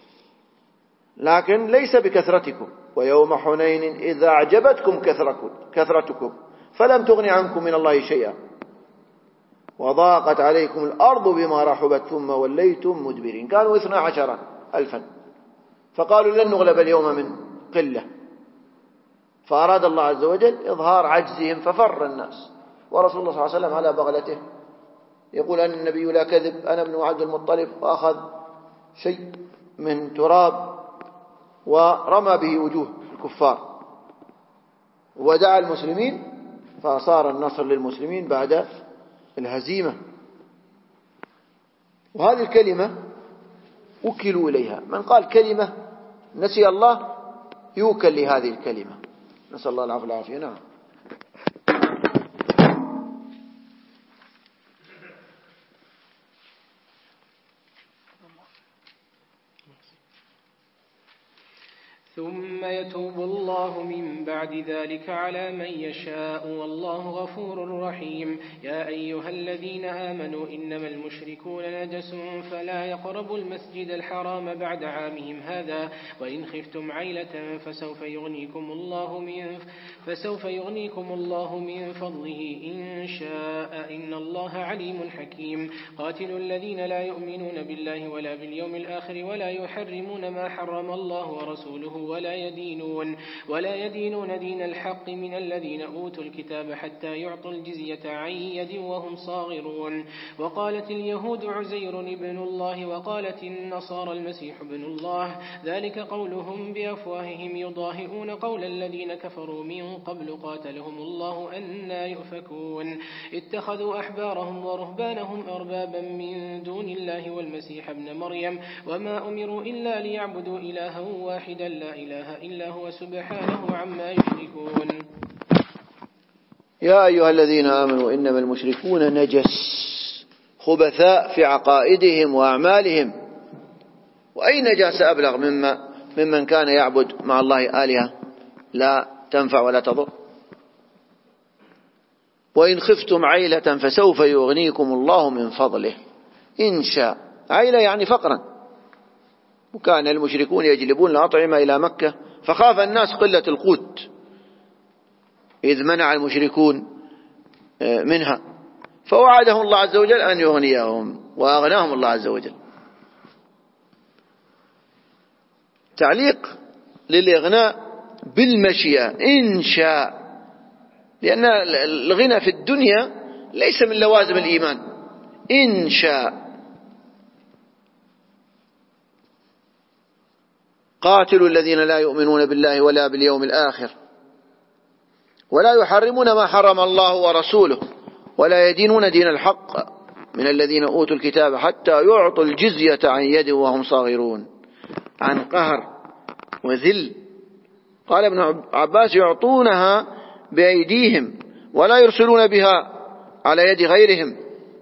لكن ليس بكثرتكم. ويوم حنين إذا أعجبتكم كثرتكم فلم تغن عنكم من الله شيئا وضاقت عليكم الأرض بما رحبت ثم وليتم مدبرين. كانوا اثنا عشر ألفا فقالوا لن نغلب اليوم من قلة، فأراد الله عز وجل إظهار عجزهم ففر الناس. ورسول الله صلى الله عليه وسلم على بغلته يقول أن النبي لا كذب أنا ابن عبد المطلب، وأخذ شيء من تراب ورمى به وجوه الكفار ودعا المسلمين فصار النصر للمسلمين بعد الهزيمة. وهذه الكلمة وكلوا إليها. من قال كلمة نسي الله يوكل لهذه الكلمة. نسأل الله العافية والعافية. نعم. ثم يتوب الله من بعد ذلك على من يشاء والله غفور رحيم. يا أيها الذين آمنوا إنما المشركون نجس فلا يقربوا المسجد الحرام بعد عامهم هذا وإن خفتم عيلة فسوف يغنيكم الله من فسوف يغنيكم الله من فضله إن شاء إن الله عليم حكيم. قاتلوا الذين لا يؤمنون بالله ولا باليوم الآخر ولا يحرمون ما حرم الله ورسوله ولا يدينون ولا يدينون دين الحق من الذين أوتوا الكتاب حتى يعطوا الجزية عن يد وهم صاغرون. وقالت اليهود عزير ابن الله وقالت النصارى المسيح ابن الله ذلك قولهم بأفواههم يضاهئون قول الذين كفروا من قبل قاتلهم الله أنى يؤفكون. اتخذوا أحبارهم ورهبانهم أربابا من دون الله والمسيح ابن مريم وما أمروا إلا ليعبدوا إلها واحدا لا إله إلا هو سبحانه عما يشركون. يا أيها الذين آمنوا إنما المشركون نجس خبثاء في عقائدهم وأعمالهم. وأي نجاسة أبلغ مما ممن كان يعبد مع الله آلهة لا تنفع ولا تضر. وإن خفتم عيلة فسوف يغنيكم الله من فضله إن شاء. عيلة يعني فقرا. وكان المشركون يجلبون الأطعمة إلى مكة فخاف الناس قلة القوت إذ منع المشركون منها فوعدهم الله عز وجل أن يغنيهم وأغناهم الله عز وجل. تعليق للإغناء بالمشيئة إن شاء، لأن الغنى في الدنيا ليس من لوازم الإيمان. إن شاء. قاتلوا الذين لا يؤمنون بالله ولا باليوم الآخر ولا يحرمون ما حرم الله ورسوله ولا يدينون دين الحق من الذين أوتوا الكتاب حتى يعطوا الجزية عن يد وهم صاغرون، عن قهر وذل. قال ابن عباس يعطونها بأيديهم ولا يرسلون بها على يد غيرهم،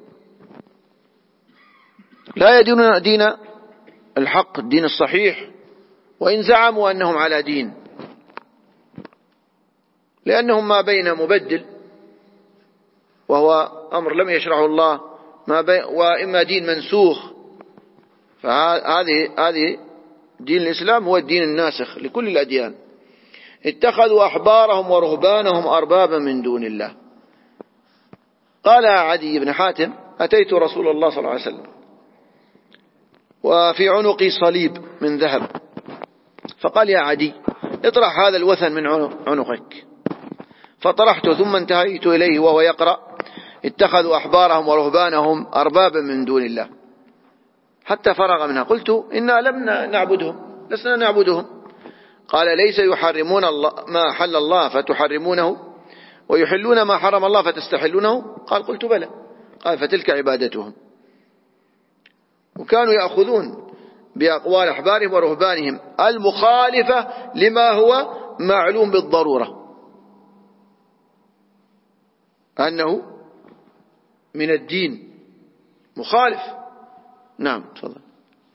لا يدينون دين الحق الدين الصحيح، وإن زعموا أنهم على دين، لأنهم ما بين مبدل وهو أمر لم يشرعه الله، ما بين وإما دين منسوخ. فهذه هذه دين الإسلام هو الدين الناسخ لكل الأديان. اتخذوا أحبارهم ورهبانهم أربابا من دون الله. قال عدي بن حاتم أتيت رسول الله صلى الله عليه وسلم وفي عنقي صليب من ذهب، فقال يا عدي اطرح هذا الوثن من عنقك، فطرحته ثم انتهيت إليه وهو يقرأ اتخذوا أحبارهم ورهبانهم أربابا من دون الله حتى فرغ منها. قلت إنا لم نعبدهم، لسنا نعبدهم. قال ليس يحرمون الله ما حل الله فتحرمونه ويحلون ما حرم الله فتستحلونه؟ قال قلت بلى. قال فتلك عبادتهم. وكانوا يأخذون بأقوال أحبارهم ورهبانهم المخالفة لما هو معلوم بالضرورة أنه من الدين، مخالف. نعم تفضل.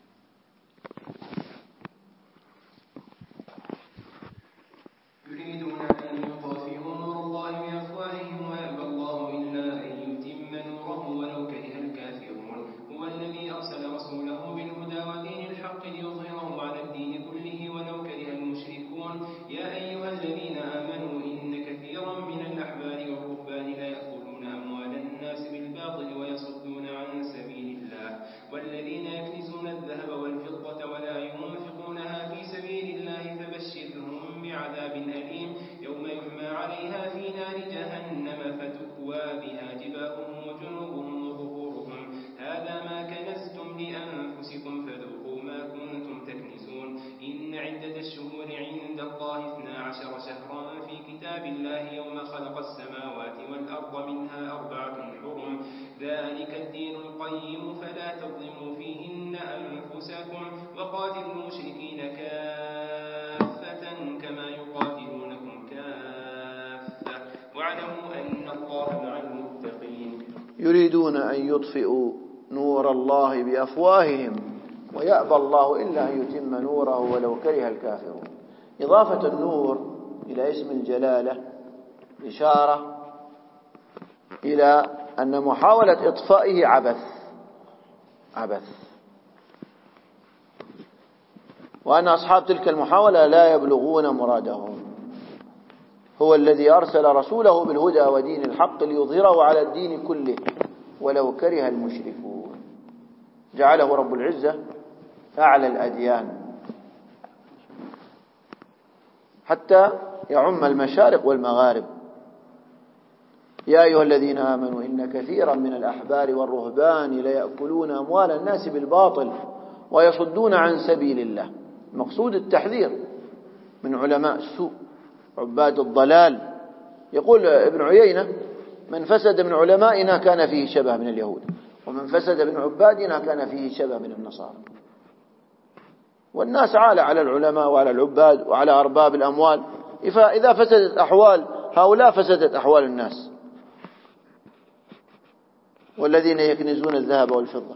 يريدون أن يطفئوا نور الله بأفواههم ويأبى الله إلا أن يتم نوره ولو كره الكافرون. هو الذي أرسل رسوله بالهدى ودين الحق ليظهره على الدين كله ولو كره المشركون. يا أيها الذين آمنوا إن كثيرا من الأحبار والرهبان ليأكلون أموال الناس بالباطل ويصدون عن سبيل الله، والذين يكنزون الذهب والفضة ولا ينفقونها في سبيل الله فبشرهم بعذاب أليم يوم يحمى عليها في نار جهنم فتكوى بها جباههم وجنوبهم وظهورهم هذا ما كنزتم لأنفسكم فذوقوا ما كنتم تكنزون. إن عدة الشهور عند الله اثنا عشر شهرا في كتاب الله يوم خلق السماوات والأرض منها أربعة حرم ذلك الدين القيم فلا تظلموا فيهن أنفسكم وقاتلوا المشركين كافة كما يقاتلونكم كافة واعلموا أن الله مع المتقين. يريدون أن يطفئوا نور الله بأفواههم ويأبى الله إلا أن يتم نوره ولو كره الكافرون. إضافة النور إلى اسم الجلالة إشارة إلى أن محاولة إطفائه عبث عبث وأن أصحاب تلك المحاولة لا يبلغون مرادهم. هو الذي أرسل رسوله بالهدى ودين الحق ليظهره على الدين كله ولو كره المشركون. جعله رب العزة أعلى الأديان حتى يعم المشارق والمغارب. يا أيها الذين آمنوا إن كثيرا من الأحبار والرهبان ليأكلون أموال الناس بالباطل ويصدون عن سبيل الله. المقصود التحذير من علماء السوء عباد الضلال. يقول ابن عيينة من فسد من علمائنا كان فيه شبه من اليهود، ومن فسد من عبادنا كان فيه شبه من النصارى. والناس عالة على العلماء وعلى العباد وعلى أرباب الأموال. إذا فسدت أحوال هؤلاء فسدت أحوال الناس. والذين يكنزون الذهب والفضة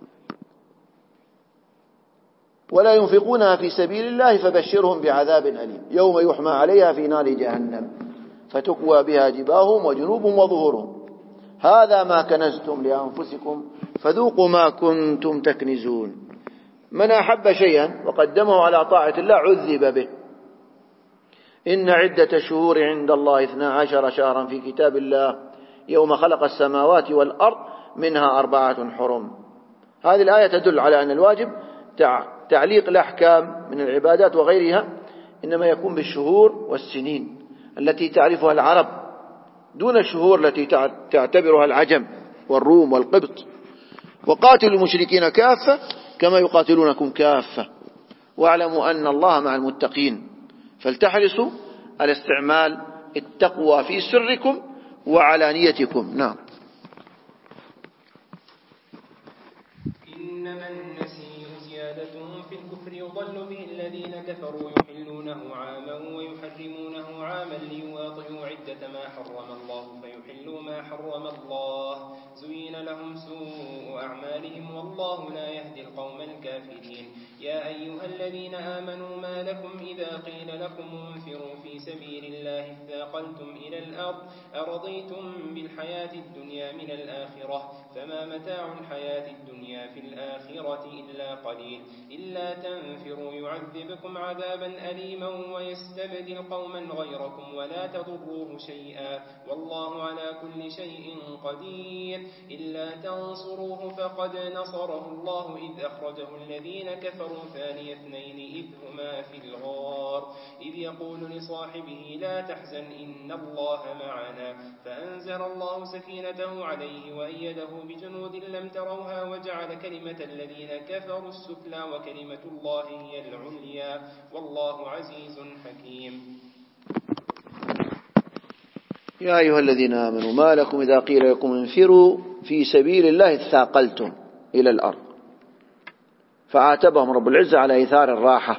ولا ينفقونها في سبيل الله فبشرهم بعذاب أليم يوم يحمى عليها في نار جهنم فتكوى بها جباههم وجنوبهم وظهورهم هذا ما كنزتم لأنفسكم فذوقوا ما كنتم تكنزون. من أحب شيئا وقدمه على طاعة الله عذب به. إن عدة الشهور عند الله اثنا عشر شهرا في كتاب الله يوم خلق السماوات والأرض منها أربعة حرم. هذه الآية تدل على أن الواجب تعليق الأحكام من العبادات وغيرها إنما يكون بالشهور والسنين التي تعرفها العرب دون الشهور التي تعتبرها العجم والروم والقبط. وقاتلوا المشركين كافة كما يقاتلونكم كافة واعلموا أن الله مع المتقين. فلتحرصوا على استعمال التقوى في سركم وعلانيتكم. نعم. إنما النسيء زيادة في الكفر يضل به الذين كفروا يحلونه عاما ويحرمونه عاما ليواطئوا عدة ما حرم الله فيحلوا ما حرم الله زين لهم سوء أعمالهم والله لا يهدي القوم الكافرين. يا أيها الذين آمنوا ما لكم إذا قيل لكم انفروا في سبيل الله اثاقلتم إلى الأرض أرضيتم بالحياة الدنيا من الآخرة فما متاع الحياة الدنيا في الآخرة إلا قليل. إلا تنفروا يعذبكم عذابا أليما ويستبدل قوما غيركم ولا تضروه شيئا والله على كل شيء قدير. إلا تنصروه فقد نصره الله إذ أخرجه الذين كفروا ثاني اثنين إذ هما في الغار إذ يقول لصاحبه لا تحزن إن الله معنا فأنزل الله سكينته عليه وأيده بجنود لم تروها وجعل كلمة الذين كفروا السفلى وكلمة الله هي العليا والله عزيز حكيم. يا أيها الذين آمنوا ما لكم إذا قيل لكم انفروا في سبيل الله اثاقلتم إلى الأرض فعاتبهم رب العزة على إيثار الراحة.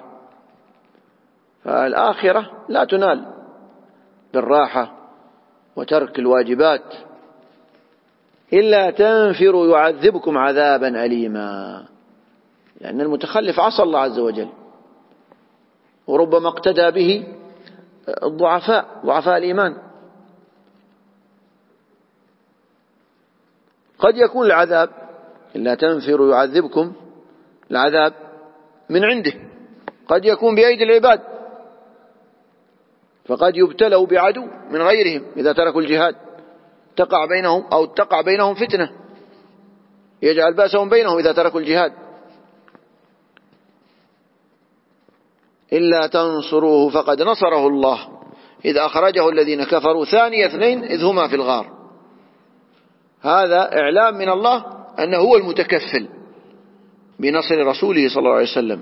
فالآخرة لا تنال بالراحة وترك الواجبات. إلا تنفروا يعذبكم عذابا أليما لأن المتخلف عصى الله عز وجل وربما اقتدى به الضعفاء ضعفاء الإيمان. قد يكون العذاب إلا تنفروا يعذبكم العذاب من عنده قد يكون بأيدي العباد فقد يبتلوا بعدو من غيرهم إذا تركوا الجهاد تقع بينهم أو تقع بينهم فتنة يجعل بأسهم بينهم إذا تركوا الجهاد. إلا تنصروه فقد نصره الله إذ أخرجه الذين كفروا ثاني اثنين إذ هما في الغار. هذا إعلام من الله أنه هو المتكفل بنصر رسوله صلى الله عليه وسلم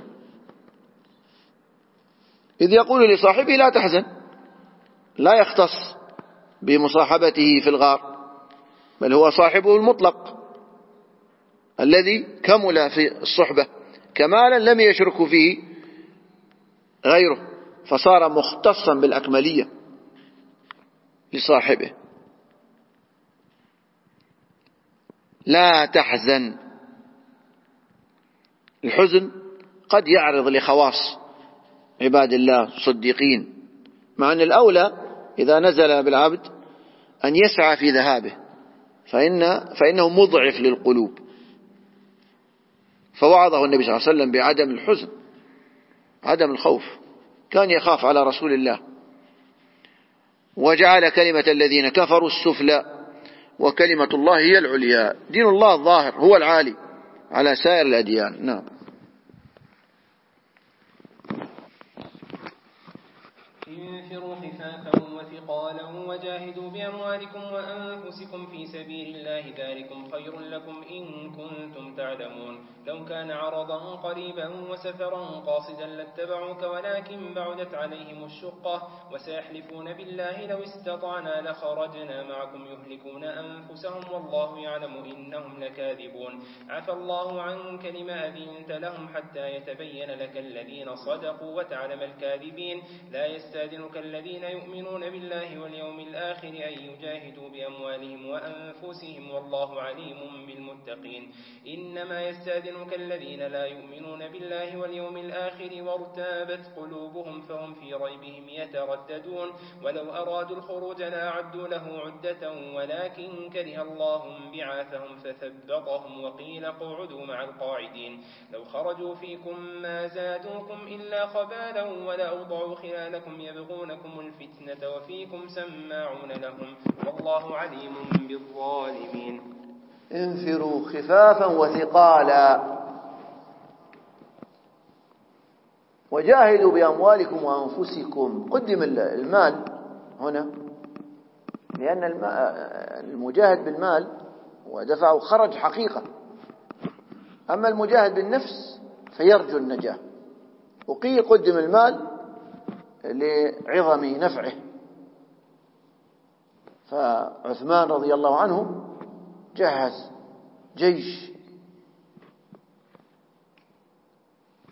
إذ يقول لصاحبه لا تحزن لا يختص بمصاحبته في الغار بل هو صاحبه المطلق الذي كمل في الصحبة كمالا لم يشرك فيه غيره فصار مختصا بالأكملية لصاحبه. لا تحزن الحزن قد يعرض لخواص عباد الله الصديقين مع أن الأولى إذا نزل بالعبد أن يسعى في ذهابه فإن فإنه مضعف للقلوب. فوعظه النبي صلى الله عليه وسلم بعدم الحزن عدم الخوف كان يخاف على رسول الله وجعل كلمة الذين كفروا السفلى وكلمة الله هي العليا. دين الله الظاهر هو العالي على سائر الأديان. نعم. انفروا خفافا وثقالا وجاهدوا بأموالكم وأنفسكم في سبيل الله ذلكم خير لكم إن كنتم تعلمون. لو كان عرضا قريبا وسفرا قاصدا لاتبعوك ولكن بعدت عليهم الشقة وسيحلفون بالله لو استطعنا لخرجنا معكم يهلكون أنفسهم والله يعلم إنهم لكاذبون. عفى الله عنك لما أذنت لهم حتى يتبين لك الذين صدقوا وتعلم الكاذبين. لا يستأذنك الذين يؤمنون بالله واليوم الآخر أن يجاهدوا بأموالهم وأنفسهم والله عليم بالمتقين. إنما يستأذنك الذين لا يؤمنون بالله واليوم الآخر وارتابت قلوبهم فهم في ريبهم يترددون. ولو أرادوا الخروج لأعدوا له عدة ولكن كره الله بعاثهم فثبطهم وقيل اقعدوا مع القاعدين. لو خرجوا فيكم ما زادوكم إلا خبالا ولا أوضعوا خلالكم يبغونكم الفتنة وفيكم سماعون لهم والله عليم بالظالمين. انفروا خفافا وثقالا وجاهدوا بأموالكم وأنفسكم. قدم المال هنا لأن المجاهد بالمال ودفعه خرج حقيقة أما المجاهد بالنفس فيرجو النجاة. وقيل قدم المال لعظم نفعه. فعثمان رضي الله عنه جهز جيش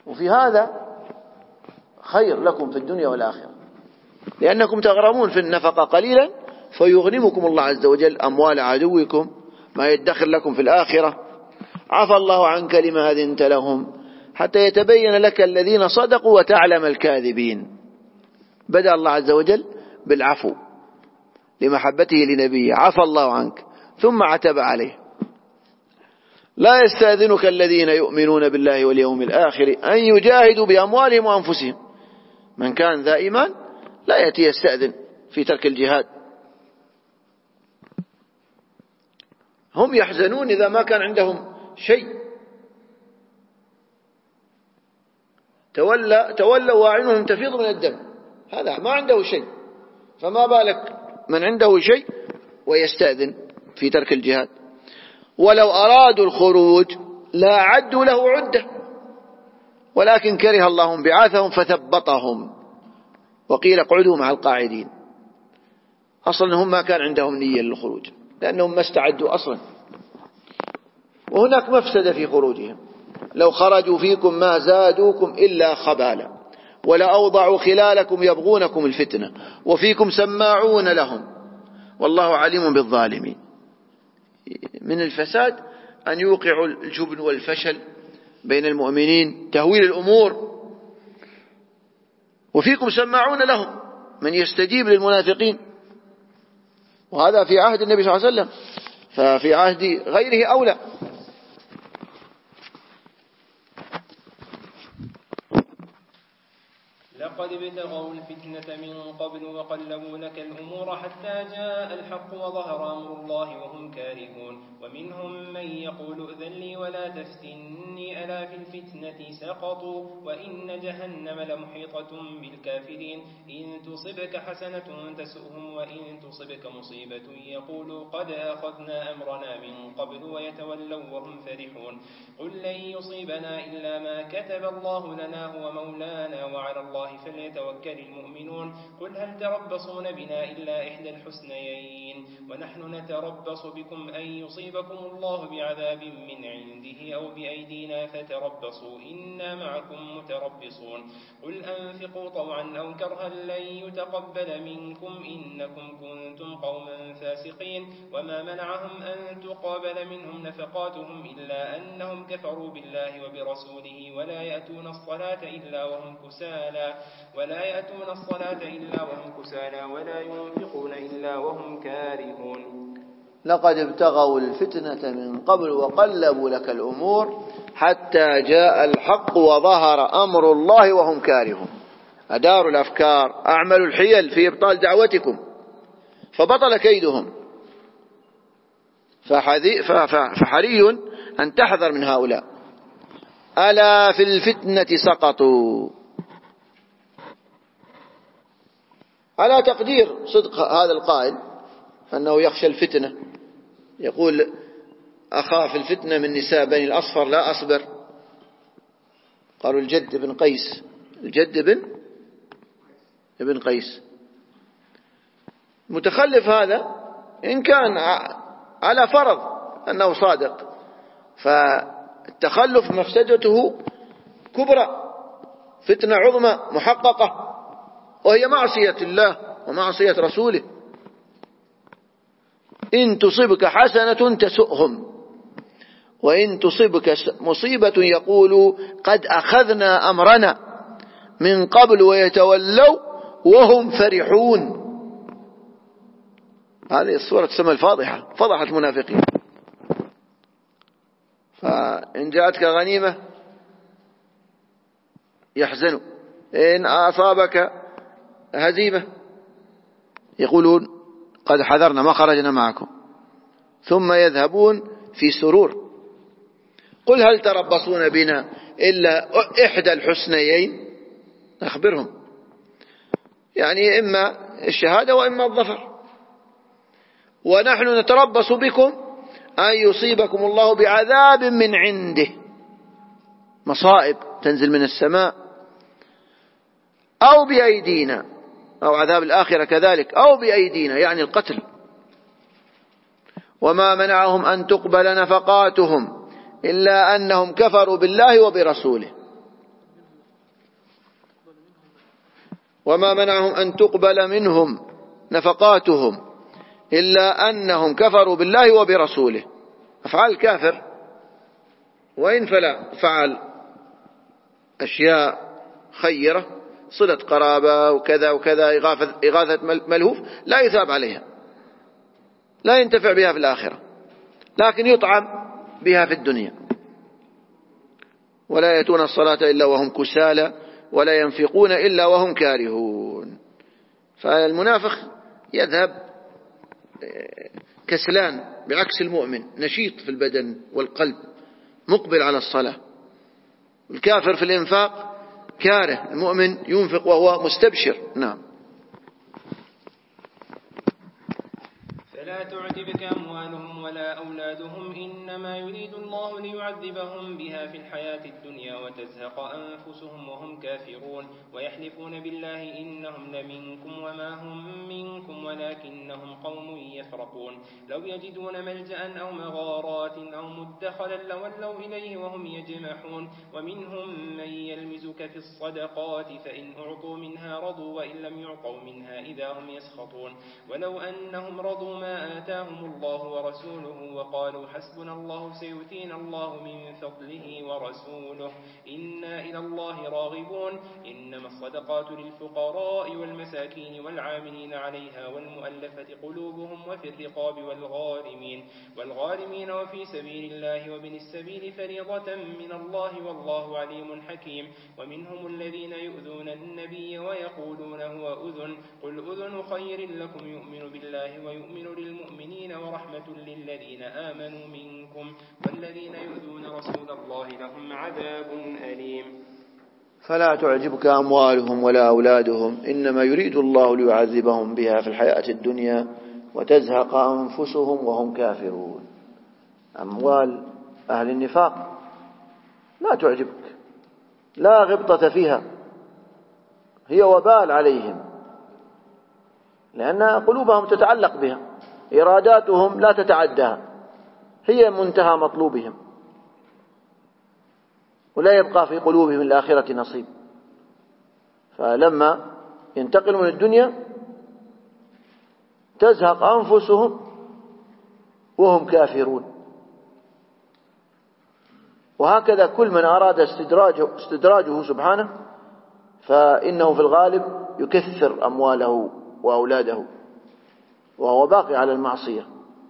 وفي هذا خير لكم في الدنيا والآخرة، لأنكم تغرمون في النفقة قليلا فيغنمكم الله عز وجل أموال عدوكم ما يدخر لكم في الآخرة. عفى الله عنك لما أذنت لهم حتى يتبين لك الذين صدقوا وتعلم الكاذبين. بدأ الله عز وجل بالعفو لمحبته لنبيه، عفى الله عنك، ثم عتب عليه. لا يستأذنك الذين يؤمنون بالله واليوم الآخر أن يجاهدوا بأموالهم وأنفسهم. من كان ذا إيمان لا يأتي يستأذن في ترك الجهاد. هم يحزنون إذا ما كان عندهم شيء، تولى تولوا وأعينهم تفيض من الدم، هذا ما عنده شيء، فما بالك من عنده شيء ويستأذن في ترك الجهاد. ولو أرادوا الخروج لا عدوا له عدة ولكن كره الله انبعاثهم فثبطهم وقيل اقعدوا مع القاعدين. أصلا هم ما كان عندهم نية للخروج لأنهم ما استعدوا أصلا، وهناك مفسدة في خروجهم. لو خرجوا فيكم ما زادوكم إلا خبالا ولأوضعوا خلالكم يبغونكم الفتنة وفيكم سماعون لهم والله عليم بالظالمين. من الفساد أن يوقعوا الجبن والفشل بين المؤمنين، تهويل الأمور. وفيكم سماعون لهم، من يستجيب للمنافقين، وهذا في عهد النبي صلى الله عليه وسلم، ففي عهد غيره أولى. لقد ابتغوا الفتنة من قبل وقلبوا لك الأمور حتى جاء الحق وظهر أمر الله وهم كارهون. ومنهم من يقول ائذن لي ولا تفتني ألا في الفتنة سقطوا وإن جهنم لمحيطة بالكافرين. إن تصبك حسنة تسؤهم وإن تصبك مصيبة يقولوا قد أخذنا أمرنا من قبل ويتولوا وهم فرحون. قل لن يصيبنا إلا ما كتب الله لنا هو مولانا وعلى الله فليتوكل المؤمنون. قل هل تربصون بنا إلا إحدى الحسنيين ونحن نتربص بكم أن يصيبكم الله بعذاب من عنده أو بأيدينا فتربصوا إنا معكم متربصون. قل أنفقوا طوعا أو كرها لن يتقبل منكم إنكم كنتم قوما فاسقين. وما منعهم أن تقابل منهم نفقاتهم إلا أنهم كفروا بالله وبرسوله ولا يأتون الصلاة إلا وهم كسالى ولا يأتون الصلاة إلا وهم كسالى ولا ينفقون إلا وهم كارهون. لقد ابتغوا الفتنة من قبل وقلبوا لك الأمور حتى جاء الحق وظهر أمر الله وهم كارهون. أداروا الأفكار، أعملوا الحيل في إبطال دعوتكم فبطل كيدهم. فحري أن تحذر من هؤلاء. ألا في الفتنة سقطوا. على تقدير صدق هذا القائل أنه يخشى الفتنة، يقول أخاف الفتنة من نساء بني الأصفر لا أصبر. قالوا الجد بن قيس، الجد بن ابن قيس. متخلف هذا إن كان على فرض أنه صادق، فالتخلف مفسدته كبرى، فتنة عظمى محققة، وهي معصية الله ومعصية رسوله. إن تصبك حسنة تسؤهم وإن تصبك مصيبة يقولوا قد أخذنا أمرنا من قبل ويتولوا وهم فرحون. هذه الصورة تسمى الفاضحة، فضحت المنافقين. فإن جاءتك غنيمة يحزنوا، إن أصابك هزيمة يقولون قد حذرنا ما خرجنا معكم، ثم يذهبون في سرور. قل هل تربصون بنا إلا إحدى الحسنيين، أخبرهم، يعني إما الشهادة وإما الظفر. ونحن نتربص بكم أن يصيبكم الله بعذاب من عنده، مصائب تنزل من السماء، أو بأيدينا، أو عذاب الآخرة كذلك، أو بأيدينا يعني القتل. وما منعهم أن تقبل نفقاتهم إلا أنهم كفروا بالله وبرسوله. وما منعهم أن تقبل منهم نفقاتهم إلا أنهم كفروا بالله وبرسوله. أفعال الكافر وإن فلا فعل أشياء خيرة، صلة قرابة وكذا وكذا، إغاثة ملهوف، لا يثاب عليها، لا ينتفع بها في الآخرة، لكن يطعم بها في الدنيا. ولا يأتون الصلاة إلا وهم كسالى ولا ينفقون إلا وهم كارهون. فالمنافق يذهب كسلان بعكس المؤمن، نشيط في البدن والقلب، مقبل على الصلاة. الكافر في الإنفاق كاره، المؤمن ينفق وهو مستبشر. نعم. فلا تعجبك أموالهم ولا أولادهم إنما يريد الله ليعذبهم بها في الحياة الدنيا وتزهق أنفسهم وهم كافرون ويحلفون بالله إنهم لمنكم وما هم منكم ولكنهم قوم يفرقون. لو يجدون ملجأ أو مغارات أو مدخلا لولوا إليه وهم يجمحون. ومنهم من يلمزك في الصدقات فإن أعطوا منها رضوا وإن لم يعطوا منها إذا هم يسخطون. ولو أنهم رضوا ما آتاهم الله ورسوله وقالوا حسبنا الله سيؤتينا الله من فضله ورسوله إنا إلى الله راغبون. إنما الصدقات للفقراء والمساكين والعاملين عليها والمؤلفة قلوبهم وفي الرقاب والغارمين والغارمين وفي سبيل الله وابن السبيل فريضة من الله والله عليم حكيم. ومنهم الذين يؤذون النبي ويقولون هو أذن قل أذن خير لكم يؤمن بالله ويؤمن للمؤمنين ورحمة للذين آمنوا منكم والذين يؤذون رسول الله لهم عذاب أليم. فلا تعجبك أموالهم ولا أولادهم إنما يريد الله ليعذبهم بها في الحياة الدنيا وتزهق أنفسهم وهم كافرون. أموال أهل النفاق لا تعجبك، لا غبطة فيها، هي وبال عليهم، لأن قلوبهم تتعلق بها، إراداتهم لا تتعداها، هي منتهى مطلوبهم، ولا يبقى في قلوبهم الآخرة نصيب. فلما ينتقلوا من الدنيا تزهق أنفسهم وهم كافرون. وهكذا كل من أراد استدراجه, استدراجه سبحانه فإنه في الغالب يكثر أمواله وأولاده وهو باقي على المعصية.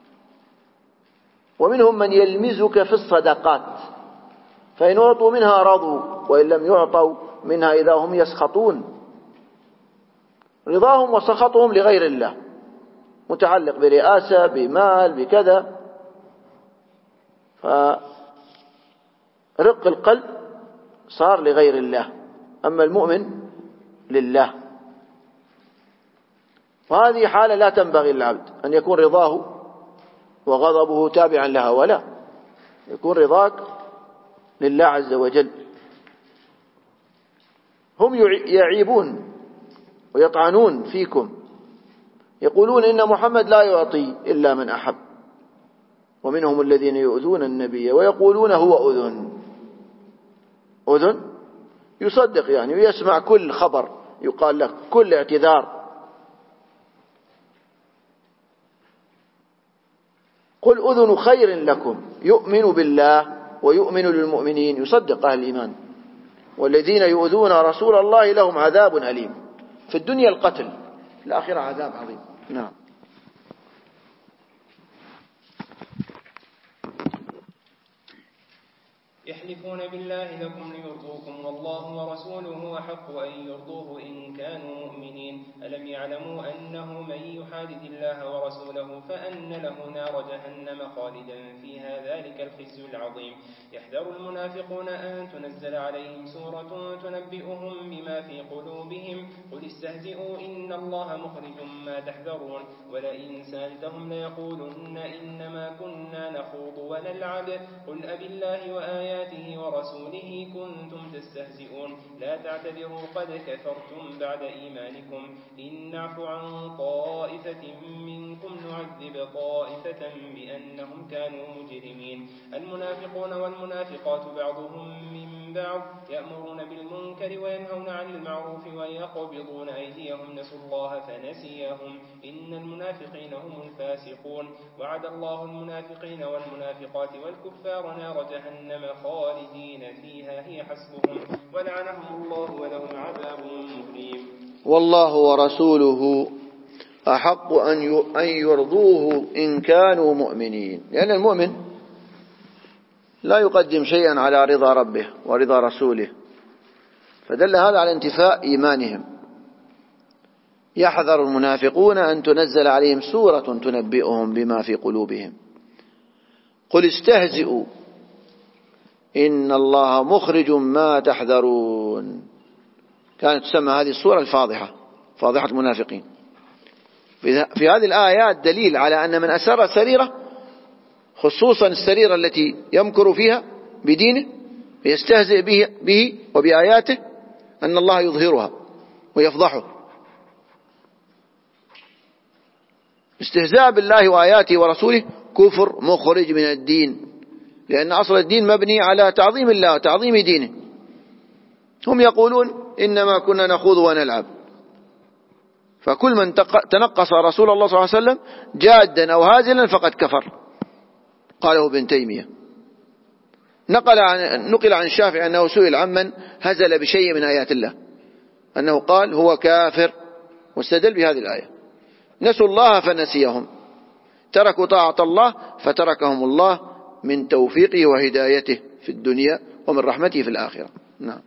ومنهم من يلمزك في الصدقات فإن أعطوا منها رضوا وإن لم يعطوا منها إذا هم يسخطون. رضاهم وسخطهم لغير الله، متعلق برئاسة، بمال، بكذا. فرق القلب صار لغير الله، أما المؤمن لله. وهذه حالة لا تنبغي للعبد أن يكون رضاه وغضبه تابعا لها، ولا يكون رضاك لله عز وجل. هم يعيبون ويطعنون فيكم، يقولون إن محمد لا يعطي إلا من أحب. ومنهم الذين يؤذون النبي ويقولون هو أذن. أذن يصدق يعني ويسمع كل خبر يقال له، كل اعتذار. قل أذن خير لكم يؤمن بالله ويؤمن للمؤمنين، يصدق أهل الإيمان. والذين يؤذون رسول الله لهم عذاب أليم، في الدنيا القتل، في الآخرة عذاب عظيم. نعم. يحلفون بالله لكم ليرضوكم والله ورسوله أحق أن يرضوه إن كانوا مؤمنين. ألم يعلموا أنه من يحادد الله ورسوله فأن له نار جهنم خالدا فيها ذلك الخزي العظيم. يحذر المنافقون أن تنزل عليهم سورة تنبئهم بما في قلوبهم قل استهزئوا إن الله مخرج ما تحذرون. ولئن سألتهم ليقولن إنما كنا نخوض ونلعب قل أبي الله وآياته ورسوله كنتم تستهزئون. لا تعتذروا قد كفرتم بعد إيمانكم إن نعفو عن طائفة منكم نعذب طائفة بأنهم كانوا مجرمين. المنافقون والمنافقات بعضهم من من بعض يأمرون بالمنكر وينهون عن المعروف ويقبضون أيديهم نسوا الله فنسيهم إن المنافقين هم الفاسقون وعد الله المنافقين والمنافقات والكفار نار جهنم خالدين فيها هي حسبهم ولعنهم الله ولهم عذاب مقيم. والله ورسوله أحق أن يرضوه إن كانوا مؤمنين، لأن المؤمن لا يقدم شيئا على رضا ربه ورضا رسوله، فدل هذا على انتفاء إيمانهم. يحذر المنافقون أن تنزل عليهم سورة تنبئهم بما في قلوبهم قل استهزئوا إن الله مخرج ما تحذرون. كانت تسمى هذه السورة الفاضحة، فاضحة المنافقين. في هذه الآيات دليل على أن من أسر سريرة، خصوصا السريرة التي يمكر فيها بدينه ويستهزئ به, به وبآياته، أن الله يظهرها ويفضحه. استهزاء بالله وآياته ورسوله كفر مخرج من الدين، لأن أصل الدين مبني على تعظيم الله وتعظيم دينه. هم يقولون إنما كنا نخوض ونلعب، فكل من تنقص رسول الله صلى الله عليه وسلم جادا أو هازلا فقد كفر، قاله ابن تيمية. نقل عن, نقل عن الشافعي أنه سئل عمن هزل بشيء من آيات الله أنه قال هو كافر، واستدل بهذه الآية. نسوا الله فنسيهم، تركوا طاعة الله فتركهم الله من توفيقه وهدايته في الدنيا ومن رحمته في الآخرة. نعم.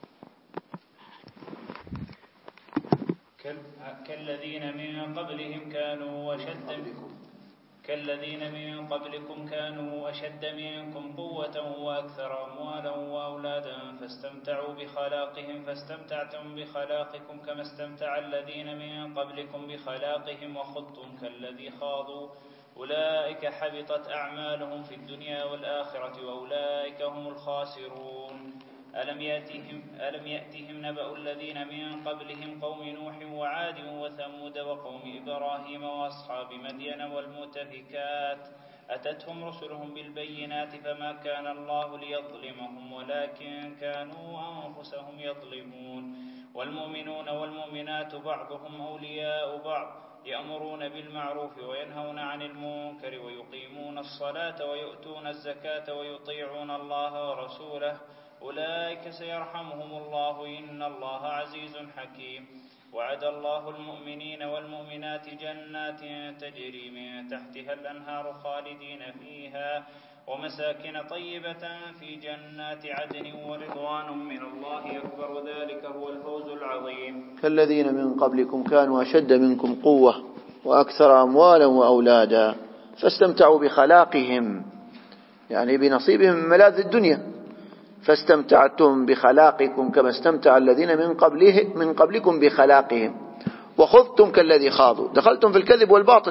كالذين من قبلهم كانوا أشد كالذين من قبلكم كانوا أشد منكم قوة وأكثر أموالا وأولادا فاستمتعوا بخلاقهم فاستمتعتم بخلاقكم كما استمتع الذين من قبلكم بخلاقهم وخضتم كالذي خاضوا أولئك حبطت أعمالهم في الدنيا والآخرة وأولئك هم الخاسرون. ألم يأتهم, ألم يأتهم نبأ الذين من قبلهم قوم نوح وعاد وثمود وقوم إبراهيم وأصحاب مدين والمؤتفكات أتتهم رسلهم بالبينات فما كان الله ليظلمهم ولكن كانوا أنفسهم يظلمون. والمؤمنون والمؤمنات بعضهم أولياء بعض يأمرون بالمعروف وينهون عن المنكر ويقيمون الصلاة ويؤتون الزكاة ويطيعون الله ورسوله أولئك سيرحمهم الله إن الله عزيز حكيم. وعد الله المؤمنين والمؤمنات جنات تجري من تحتها الأنهار خالدين فيها ومساكن طيبة في جنات عدن ورضوان من الله أكبر ذلك هو الفوز العظيم. كالذين من قبلكم كانوا أشد منكم قوة وأكثر أموالا وأولادا فاستمتعوا بخلاقهم، يعني بنصيبهم من ملاذ الدنيا. فاستمتعتم بخلاقكم كما استمتع الذين من قبله من قبلكم بخلاقهم وخضتم كالذي خاضوا، دخلتم في الكذب والباطل.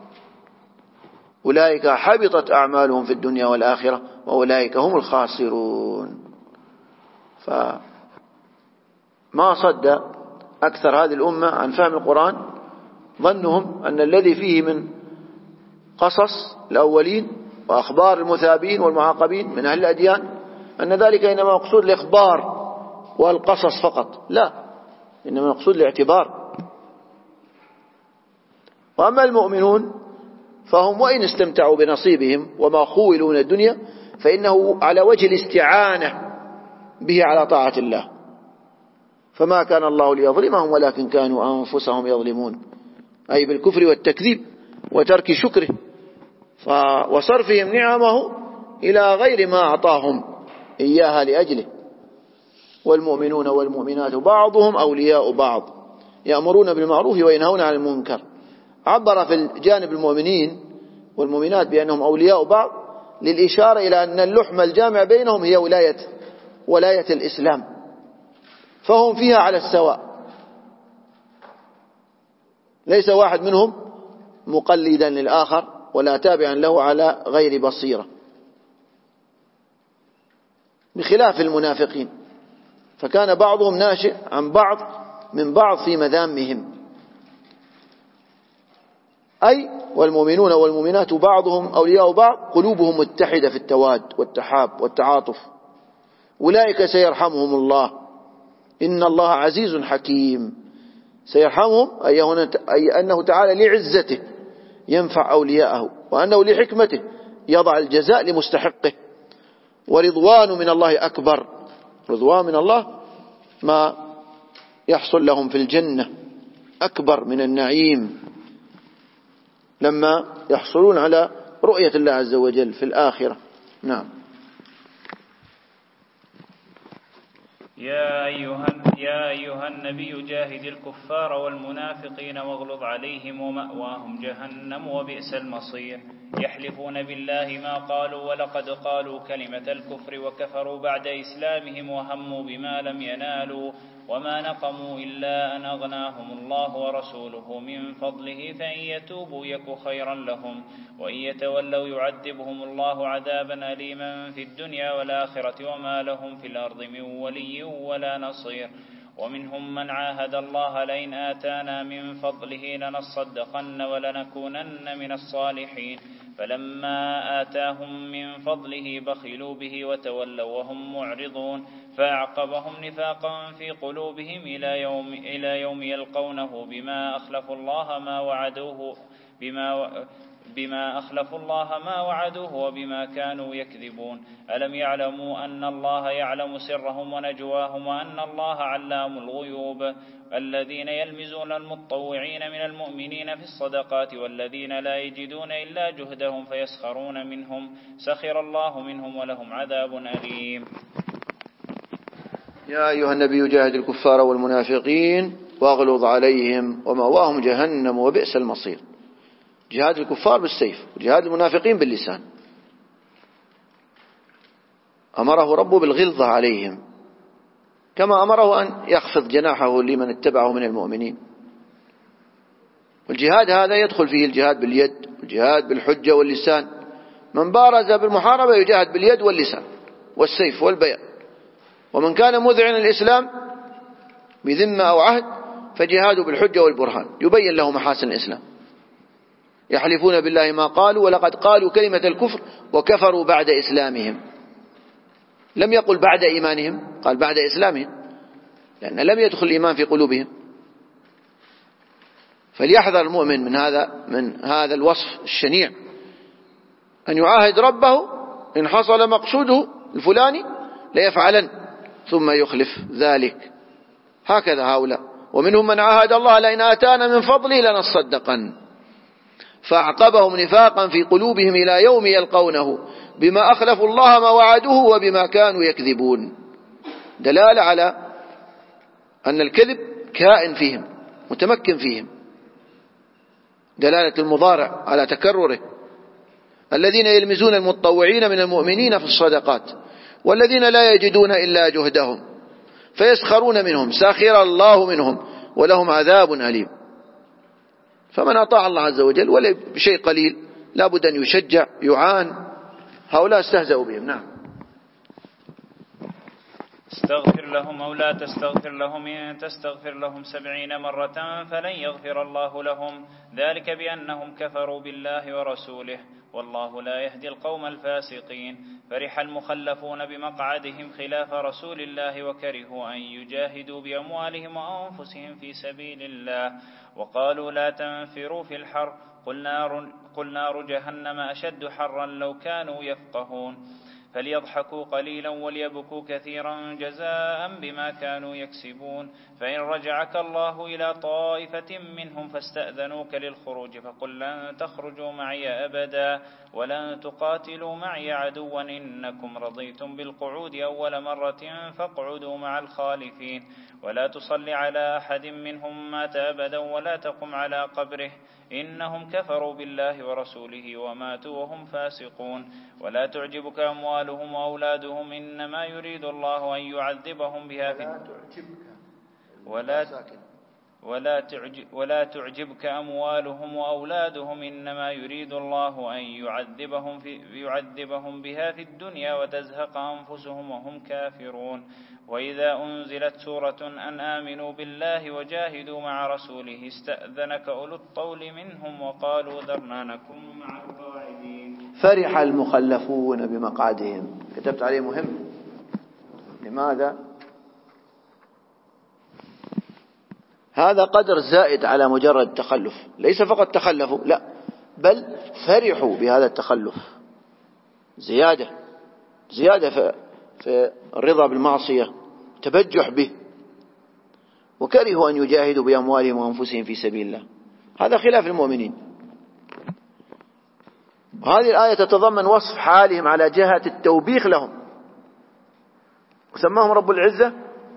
أولئك حبطت أعمالهم في الدنيا والآخرة وأولئك هم الخاسرون. فما صد أكثر هذه الأمة عن فهم القرآن ظنهم أن الذي فيه من قصص الأولين وأخبار المثابين والمعاقبين من أهل الأديان أن ذلك إنما مقصود الإخبار والقصص فقط، لا، إنما مقصود الاعتبار. وأما المؤمنون فهم وإن استمتعوا بنصيبهم وما خولوا من الدنيا فإنه على وجه الاستعانة به على طاعة الله، فما كان الله ليظلمهم ولكن كانوا أنفسهم يظلمون، أي بالكفر والتكذيب وترك شكره وصرفهم نعمه إلى غير ما أعطاهم إياها لأجله. والمؤمنون والمؤمنات بعضهم أولياء بعض يأمرون بالمعروف وينهون عن المنكر. عبر في الجانب المؤمنين والمؤمنات بأنهم أولياء بعض للإشارة إلى أن اللحمة الجامع بينهم هي ولاية ولاية الإسلام، فهم فيها على السواء، ليس واحد منهم مقلدا للآخر ولا تابعا له على غير بصيرة، بخلاف المنافقين فكان بعضهم ناشئ عن بعض من بعض في مذامهم. أي والمؤمنون والمؤمنات بعضهم أولياء بعض قلوبهم متحدة في التواد والتحاب والتعاطف أولئك سيرحمهم الله إن الله عزيز حكيم. سيرحمهم أي أنه تعالى لعزته ينفع أولياءه، وأنه لحكمته يضع الجزاء لمستحقه. ورضوان من الله أكبر، رضوان من الله ما يحصل لهم في الجنة أكبر من النعيم لما يحصلون على رؤية الله عز وجل في الآخرة. نعم. يا أيها, يا أيها النبي جاهد الكفار والمنافقين واغلظ عليهم ومأواهم جهنم وبئس المصير. يحلفون بالله ما قالوا ولقد قالوا كلمة الكفر وكفروا بعد إسلامهم وهموا بما لم ينالوا وما نقموا إلا أن أغناهم الله ورسوله من فضله فإن يتوبوا يك خيرا لهم وإن يتولوا يعذبهم الله عذابا أليما في الدنيا والآخرة وما لهم في الأرض من ولي ولا نصير. ومنهم من عاهد الله لئن آتانا من فضله لنصدقن ولنكونن من الصالحين فلما آتاهم من فضله بخلوا به وتولوا وهم معرضون فأعقبهم نفاقا في قلوبهم إلى يوم, إلى يوم يلقونه بما أخلفوا الله ما وعدوه بما بما أخلفوا الله ما وعدوه وبما كانوا يكذبون. ألم يعلموا أن الله يعلم سرهم ونجواهم وأن الله علام الغيوب. الذين يلمزون المتطوعين من المؤمنين في الصدقات والذين لا يجدون إلا جهدهم فيسخرون منهم سخر الله منهم ولهم عذاب أليم. يا أيها النبي جاهد الكفار والمنافقين واغلظ عليهم ومأواهم جهنم وبئس المصير. جهاد الكفار بالسيف وجهاد المنافقين باللسان. أمره ربه بالغلظة عليهم كما أمره أن يخفض جناحه لمن اتبعه من المؤمنين. والجهاد هذا يدخل فيه الجهاد باليد والجهاد بالحجة واللسان. من بارز بالمحاربة يجاهد باليد واللسان والسيف والبيان. ومن كان مذعن الإسلام بذمة أو عهد فجهاده بالحجة والبرهان يبين له محاسن الإسلام. يحلفون بالله ما قالوا ولقد قالوا كلمة الكفر وكفروا بعد إسلامهم. لم يقل بعد إيمانهم، قال بعد إسلامهم، لأن لم يدخل الإيمان في قلوبهم. فليحذر المؤمن من هذا من هذا الوصف الشنيع، أن يعاهد ربه إن حصل مقصوده الفلاني ليفعلن ثم يخلف ذلك. هكذا هؤلاء. ومنهم من عاهد الله لئن آتانا من فضله لنصدقن فأعقبهم نفاقا في قلوبهم إلى يوم يلقونه بما أخلفوا الله ما وعدوه وبما كانوا يكذبون. دلالة على أن الكذب كائن فيهم متمكن فيهم، دلالة المضارع على تكرره. الذين يلمزون المتطوعين من المؤمنين في الصدقات والذين لا يجدون إلا جهدهم فيسخرون منهم ساخر الله منهم ولهم عذاب أليم. فمن أطاع الله عز وجل ولا بشيء قليل لا بد أن يشجع يعان. هؤلاء استهزأوا بهم. نعم. استغفر لهم أو لا تستغفر لهم إن تستغفر لهم سبعين مرة فلن يغفر الله لهم ذلك بأنهم كفروا بالله ورسوله والله لا يهدي القوم الفاسقين. فرح المخلفون بمقعدهم خلاف رسول الله وكرهوا أن يجاهدوا بأموالهم وأنفسهم في سبيل الله وقالوا لا تنفروا في الحر قل نار, قل نار جهنم أشد حرا لو كانوا يفقهون. فليضحكوا قليلا وليبكوا كثيرا جزاء بما كانوا يكسبون. فإن رجعك الله إلى طائفة منهم فاستأذنوك للخروج فقل لن تخرجوا معي أبدا ولن تقاتلوا معي عدوا إنكم رضيتم بالقعود أول مرة فاقعدوا مع الخالفين ولا تصل على أحد منهم مات أبدا ولا تقم على قبره إنهم كفروا بالله ورسوله وماتوا وهم فاسقون. ولا تعجبك أموالهم وأولادهم إنما يريد الله أن يعذبهم بها في ولا ولا تعجب ولا تعجبك أموالهم وأولادهم إنما يريد الله أن يعذبهم في يعذبهم بها في الدنيا وتزهق أنفسهم وهم كافرون. وإذا أنزلت سورة أن آمنوا بالله وجاهدوا مع رسوله استأذنك أولو الطول منهم وقالوا ذرنا نكن مع القاعدين. فرح المخلفون بمقعدهم. كتبت عليه مهم. لماذا؟ هذا قدر زائد على مجرد التخلف، ليس فقط تخلفوا، لا بل فرحوا بهذا التخلف، زيادة زيادة في, في الرضا بالمعصية، تبجح به، وكرهوا أن يجاهدوا بأموالهم وأنفسهم في سبيل الله. هذا خلاف المؤمنين. وهذه الآية تتضمن وصف حالهم على جهة التوبيخ لهم، وسماهم رب العزة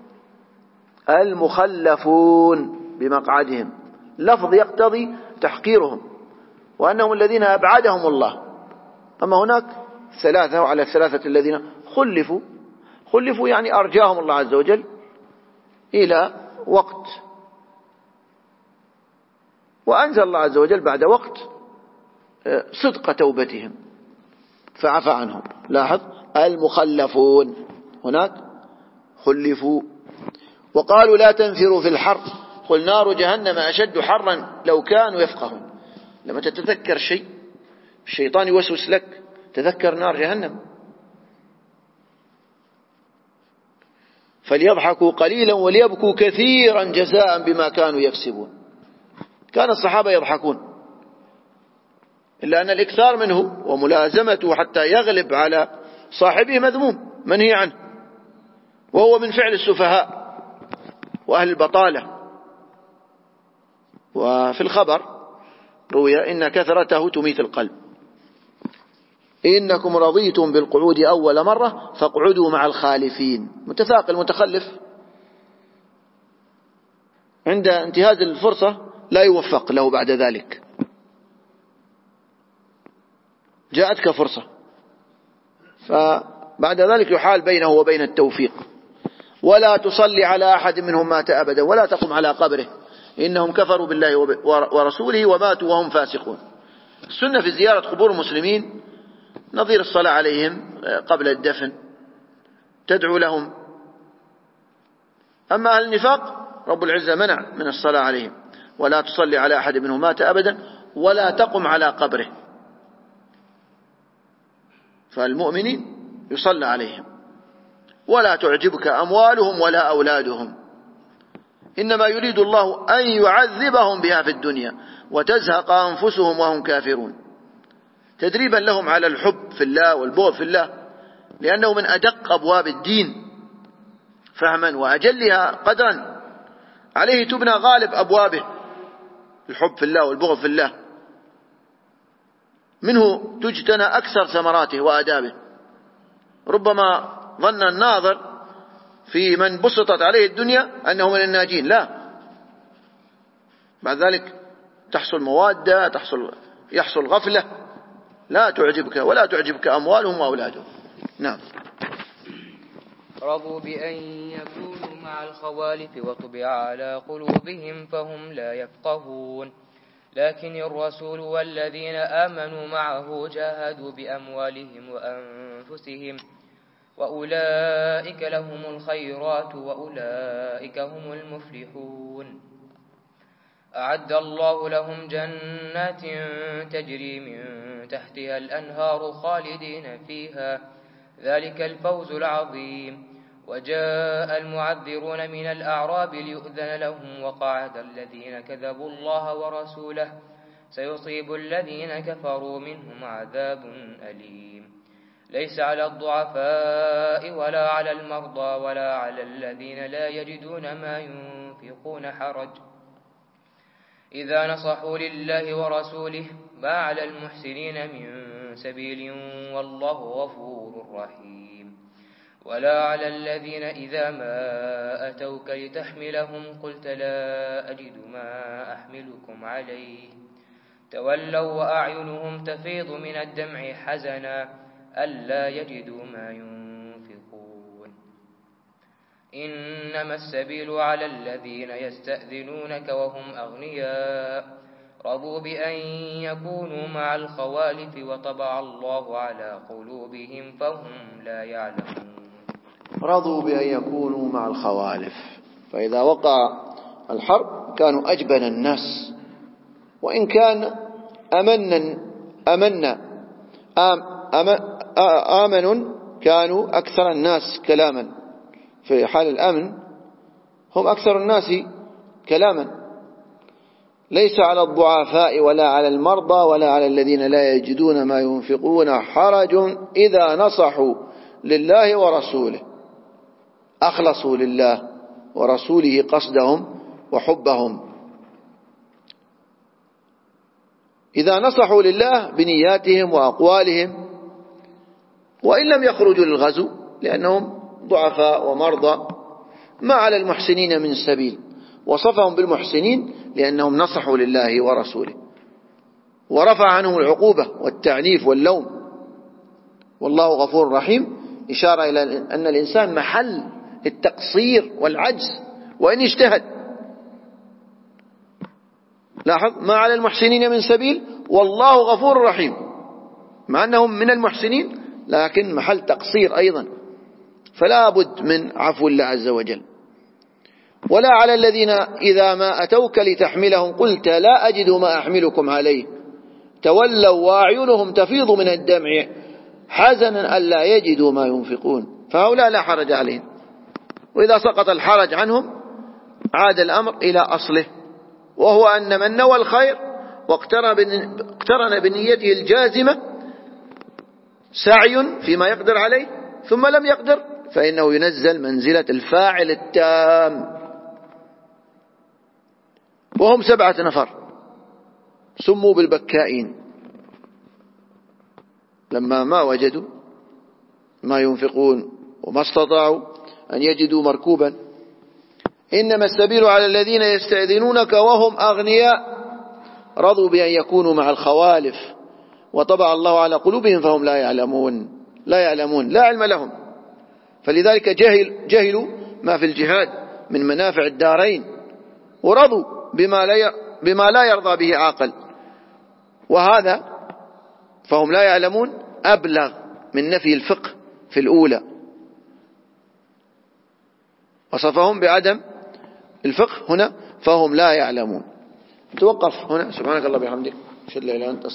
المخلفون بمقعدهم، لفظ يقتضي تحقيرهم وأنهم الذين أبعدهم الله. أما هناك ثلاثة، وعلى الثلاثة الذين خلفوا، خلفوا يعني أرجاهم الله عز وجل إلى وقت، وأنزل الله عز وجل بعد وقت صدق توبتهم فعفى عنهم. لاحظ المخلفون هناك خلفوا. وقالوا لا تنفروا في الحر قل نار جهنم أشد حرا لو كانوا يفقهون. لما تتذكر شيء الشيطان يوسوس لك، تذكر نار جهنم. فليضحكوا قليلا وليبكوا كثيرا جزاء بما كانوا يكسبون. كان الصحابة يضحكون، إلا أن الإكثار منه وملازمته حتى يغلب على صاحبه مذموم منهي عنه، وهو من فعل السفهاء وأهل البطالة. وفي الخبر روي إن كثرته تميت القلب. إنكم رضيتم بالقعود أول مرة فاقعدوا مع الخالفين. متثاقل متخلف عند انتهاز الفرصة لا يوفق له بعد ذلك. جاءتك فرصة فبعد ذلك يحال بينه وبين التوفيق. ولا تصلي على أحد منهم مات أبدا ولا تقم على قبره إنهم كفروا بالله ورسوله وماتوا وهم فاسقون. السنة في زيارة قبور المسلمين نظير الصلاة عليهم قبل الدفن، تدعو لهم. أما أهل النفاق رب العزة منع من الصلاة عليهم. ولا تصلي على أحد منهم مات أبدا ولا تقم على قبره. فالمؤمنين يصلى عليهم. ولا تعجبك أموالهم ولا أولادهم إنما يريد الله أن يعذبهم بها في الدنيا وتزهق أنفسهم وهم كافرون، تدريبا لهم على الحب في الله والبغض في الله، لأنه من أدق أبواب الدين فهما وأجلها قدرا، عليه تبنى غالب أبوابه، الحب في الله والبغض في الله، منه تجتنى أكثر ثمراته وآدابه. ربما ظن الناظر في من بسطت عليه الدنيا أنه من الناجين، لا، بعد ذلك تحصل موادة، تحصل يحصل غفلة. لا تعجبك ولا تعجبك أموالهم وأولادهم. نعم. رضوا بأن يكونوا مع الخوالف وطبع على قلوبهم فهم لا يفقهون لكن الرسول والذين آمنوا معه جاهدوا بأموالهم وأنفسهم وأولئك لهم الخيرات وأولئك هم المفلحون. أعد الله لهم جنات تجري من تحتها الأنهار خالدين فيها ذلك الفوز العظيم. وجاء المعذرون من الأعراب ليؤذن لهم وقعد الذين كذبوا الله ورسوله سيصيب الذين كفروا منهم عذاب أليم. ليس على الضعفاء ولا على المرضى ولا على الذين لا يجدون ما ينفقون حرج إذا نصحوا لله ورسوله ما على المحسنين من سبيل والله غفور رحيم. ولا على الذين إذا ما أتوك لتحملهم قلت لا أجد ما أحملكم عليه تولوا وأعينهم تفيض من الدمع حزنا ألا يجدوا ما ينفقون. إنما السبيل على الذين يستأذنونك وهم أغنياء رضوا بأن يكونوا مع الخوالف وطبع الله على قلوبهم فهم لا يعلمون. رضوا بأن يكونوا مع الخوالف، فإذا وقع الحرب كانوا أجبن الناس، وإن كان أمنا أمنا آم آم آمن كانوا أكثر الناس كلاما في حال الأمن هم أكثر الناس كلاما، ليس على الضعفاء ولا على المرضى ولا على الذين لا يجدون ما ينفقون حرج إذا نصحوا لله ورسوله، أخلصوا لله ورسوله قصدهم وحبهم. إذا نصحوا لله بنياتهم وأقوالهم، وإن لم يخرجوا للغزو لأنهم ضعفاء ومرضى، ما على المحسنين من سبيل. وصفهم بالمحسنين لأنهم نصحوا لله ورسوله، ورفع عنهم العقوبة والتعنيف واللوم، والله غفور رحيم، إشارة إلى أن الإنسان محل التقصير والعجز وإن اجتهد. لاحظ: ما على المحسنين من سبيل والله غفور رحيم، مع أنهم من المحسنين لكن محل تقصير أيضا، فلا بد من عفو الله عز وجل. ولا على الذين إذا ما أتوك لتحملهم قلت لا أجد ما أحملكم عليه تولوا وأعينهم تفيض من الدمع حزنا ألا يجدوا ما ينفقون، فهؤلاء لا حرج عليهم. وإذا سقط الحرج عنهم عاد الأمر إلى أصله، وهو أن من نوى الخير واقترن بنيته الجازمة سعي فيما يقدر عليه ثم لم يقدر، فإنه ينزل منزلة الفاعل التام. وهم سبعة نفر سموا بالبكائين، لما ما وجدوا ما ينفقون وما استطاعوا أن يجدوا مركوبا. إنما السبيل على الذين يستأذنونك وهم أغنياء رضوا بأن يكونوا مع الخوالف وطبع الله على قلوبهم فهم لا يعلمون لا يعلمون لا علم لهم. فلذلك جهل جهلوا ما في الجهاد من منافع الدارين، ورضوا بما لا بما لا يرضى به عاقل، وهذا فهم لا يعلمون أبلغ من نفي الفقه في الأولى، وصفهم بعدم الفقه هنا فهم لا يعلمون. توقف هنا. سبحانك الله بحمدك، أشهد أن لا إله إلا أنت.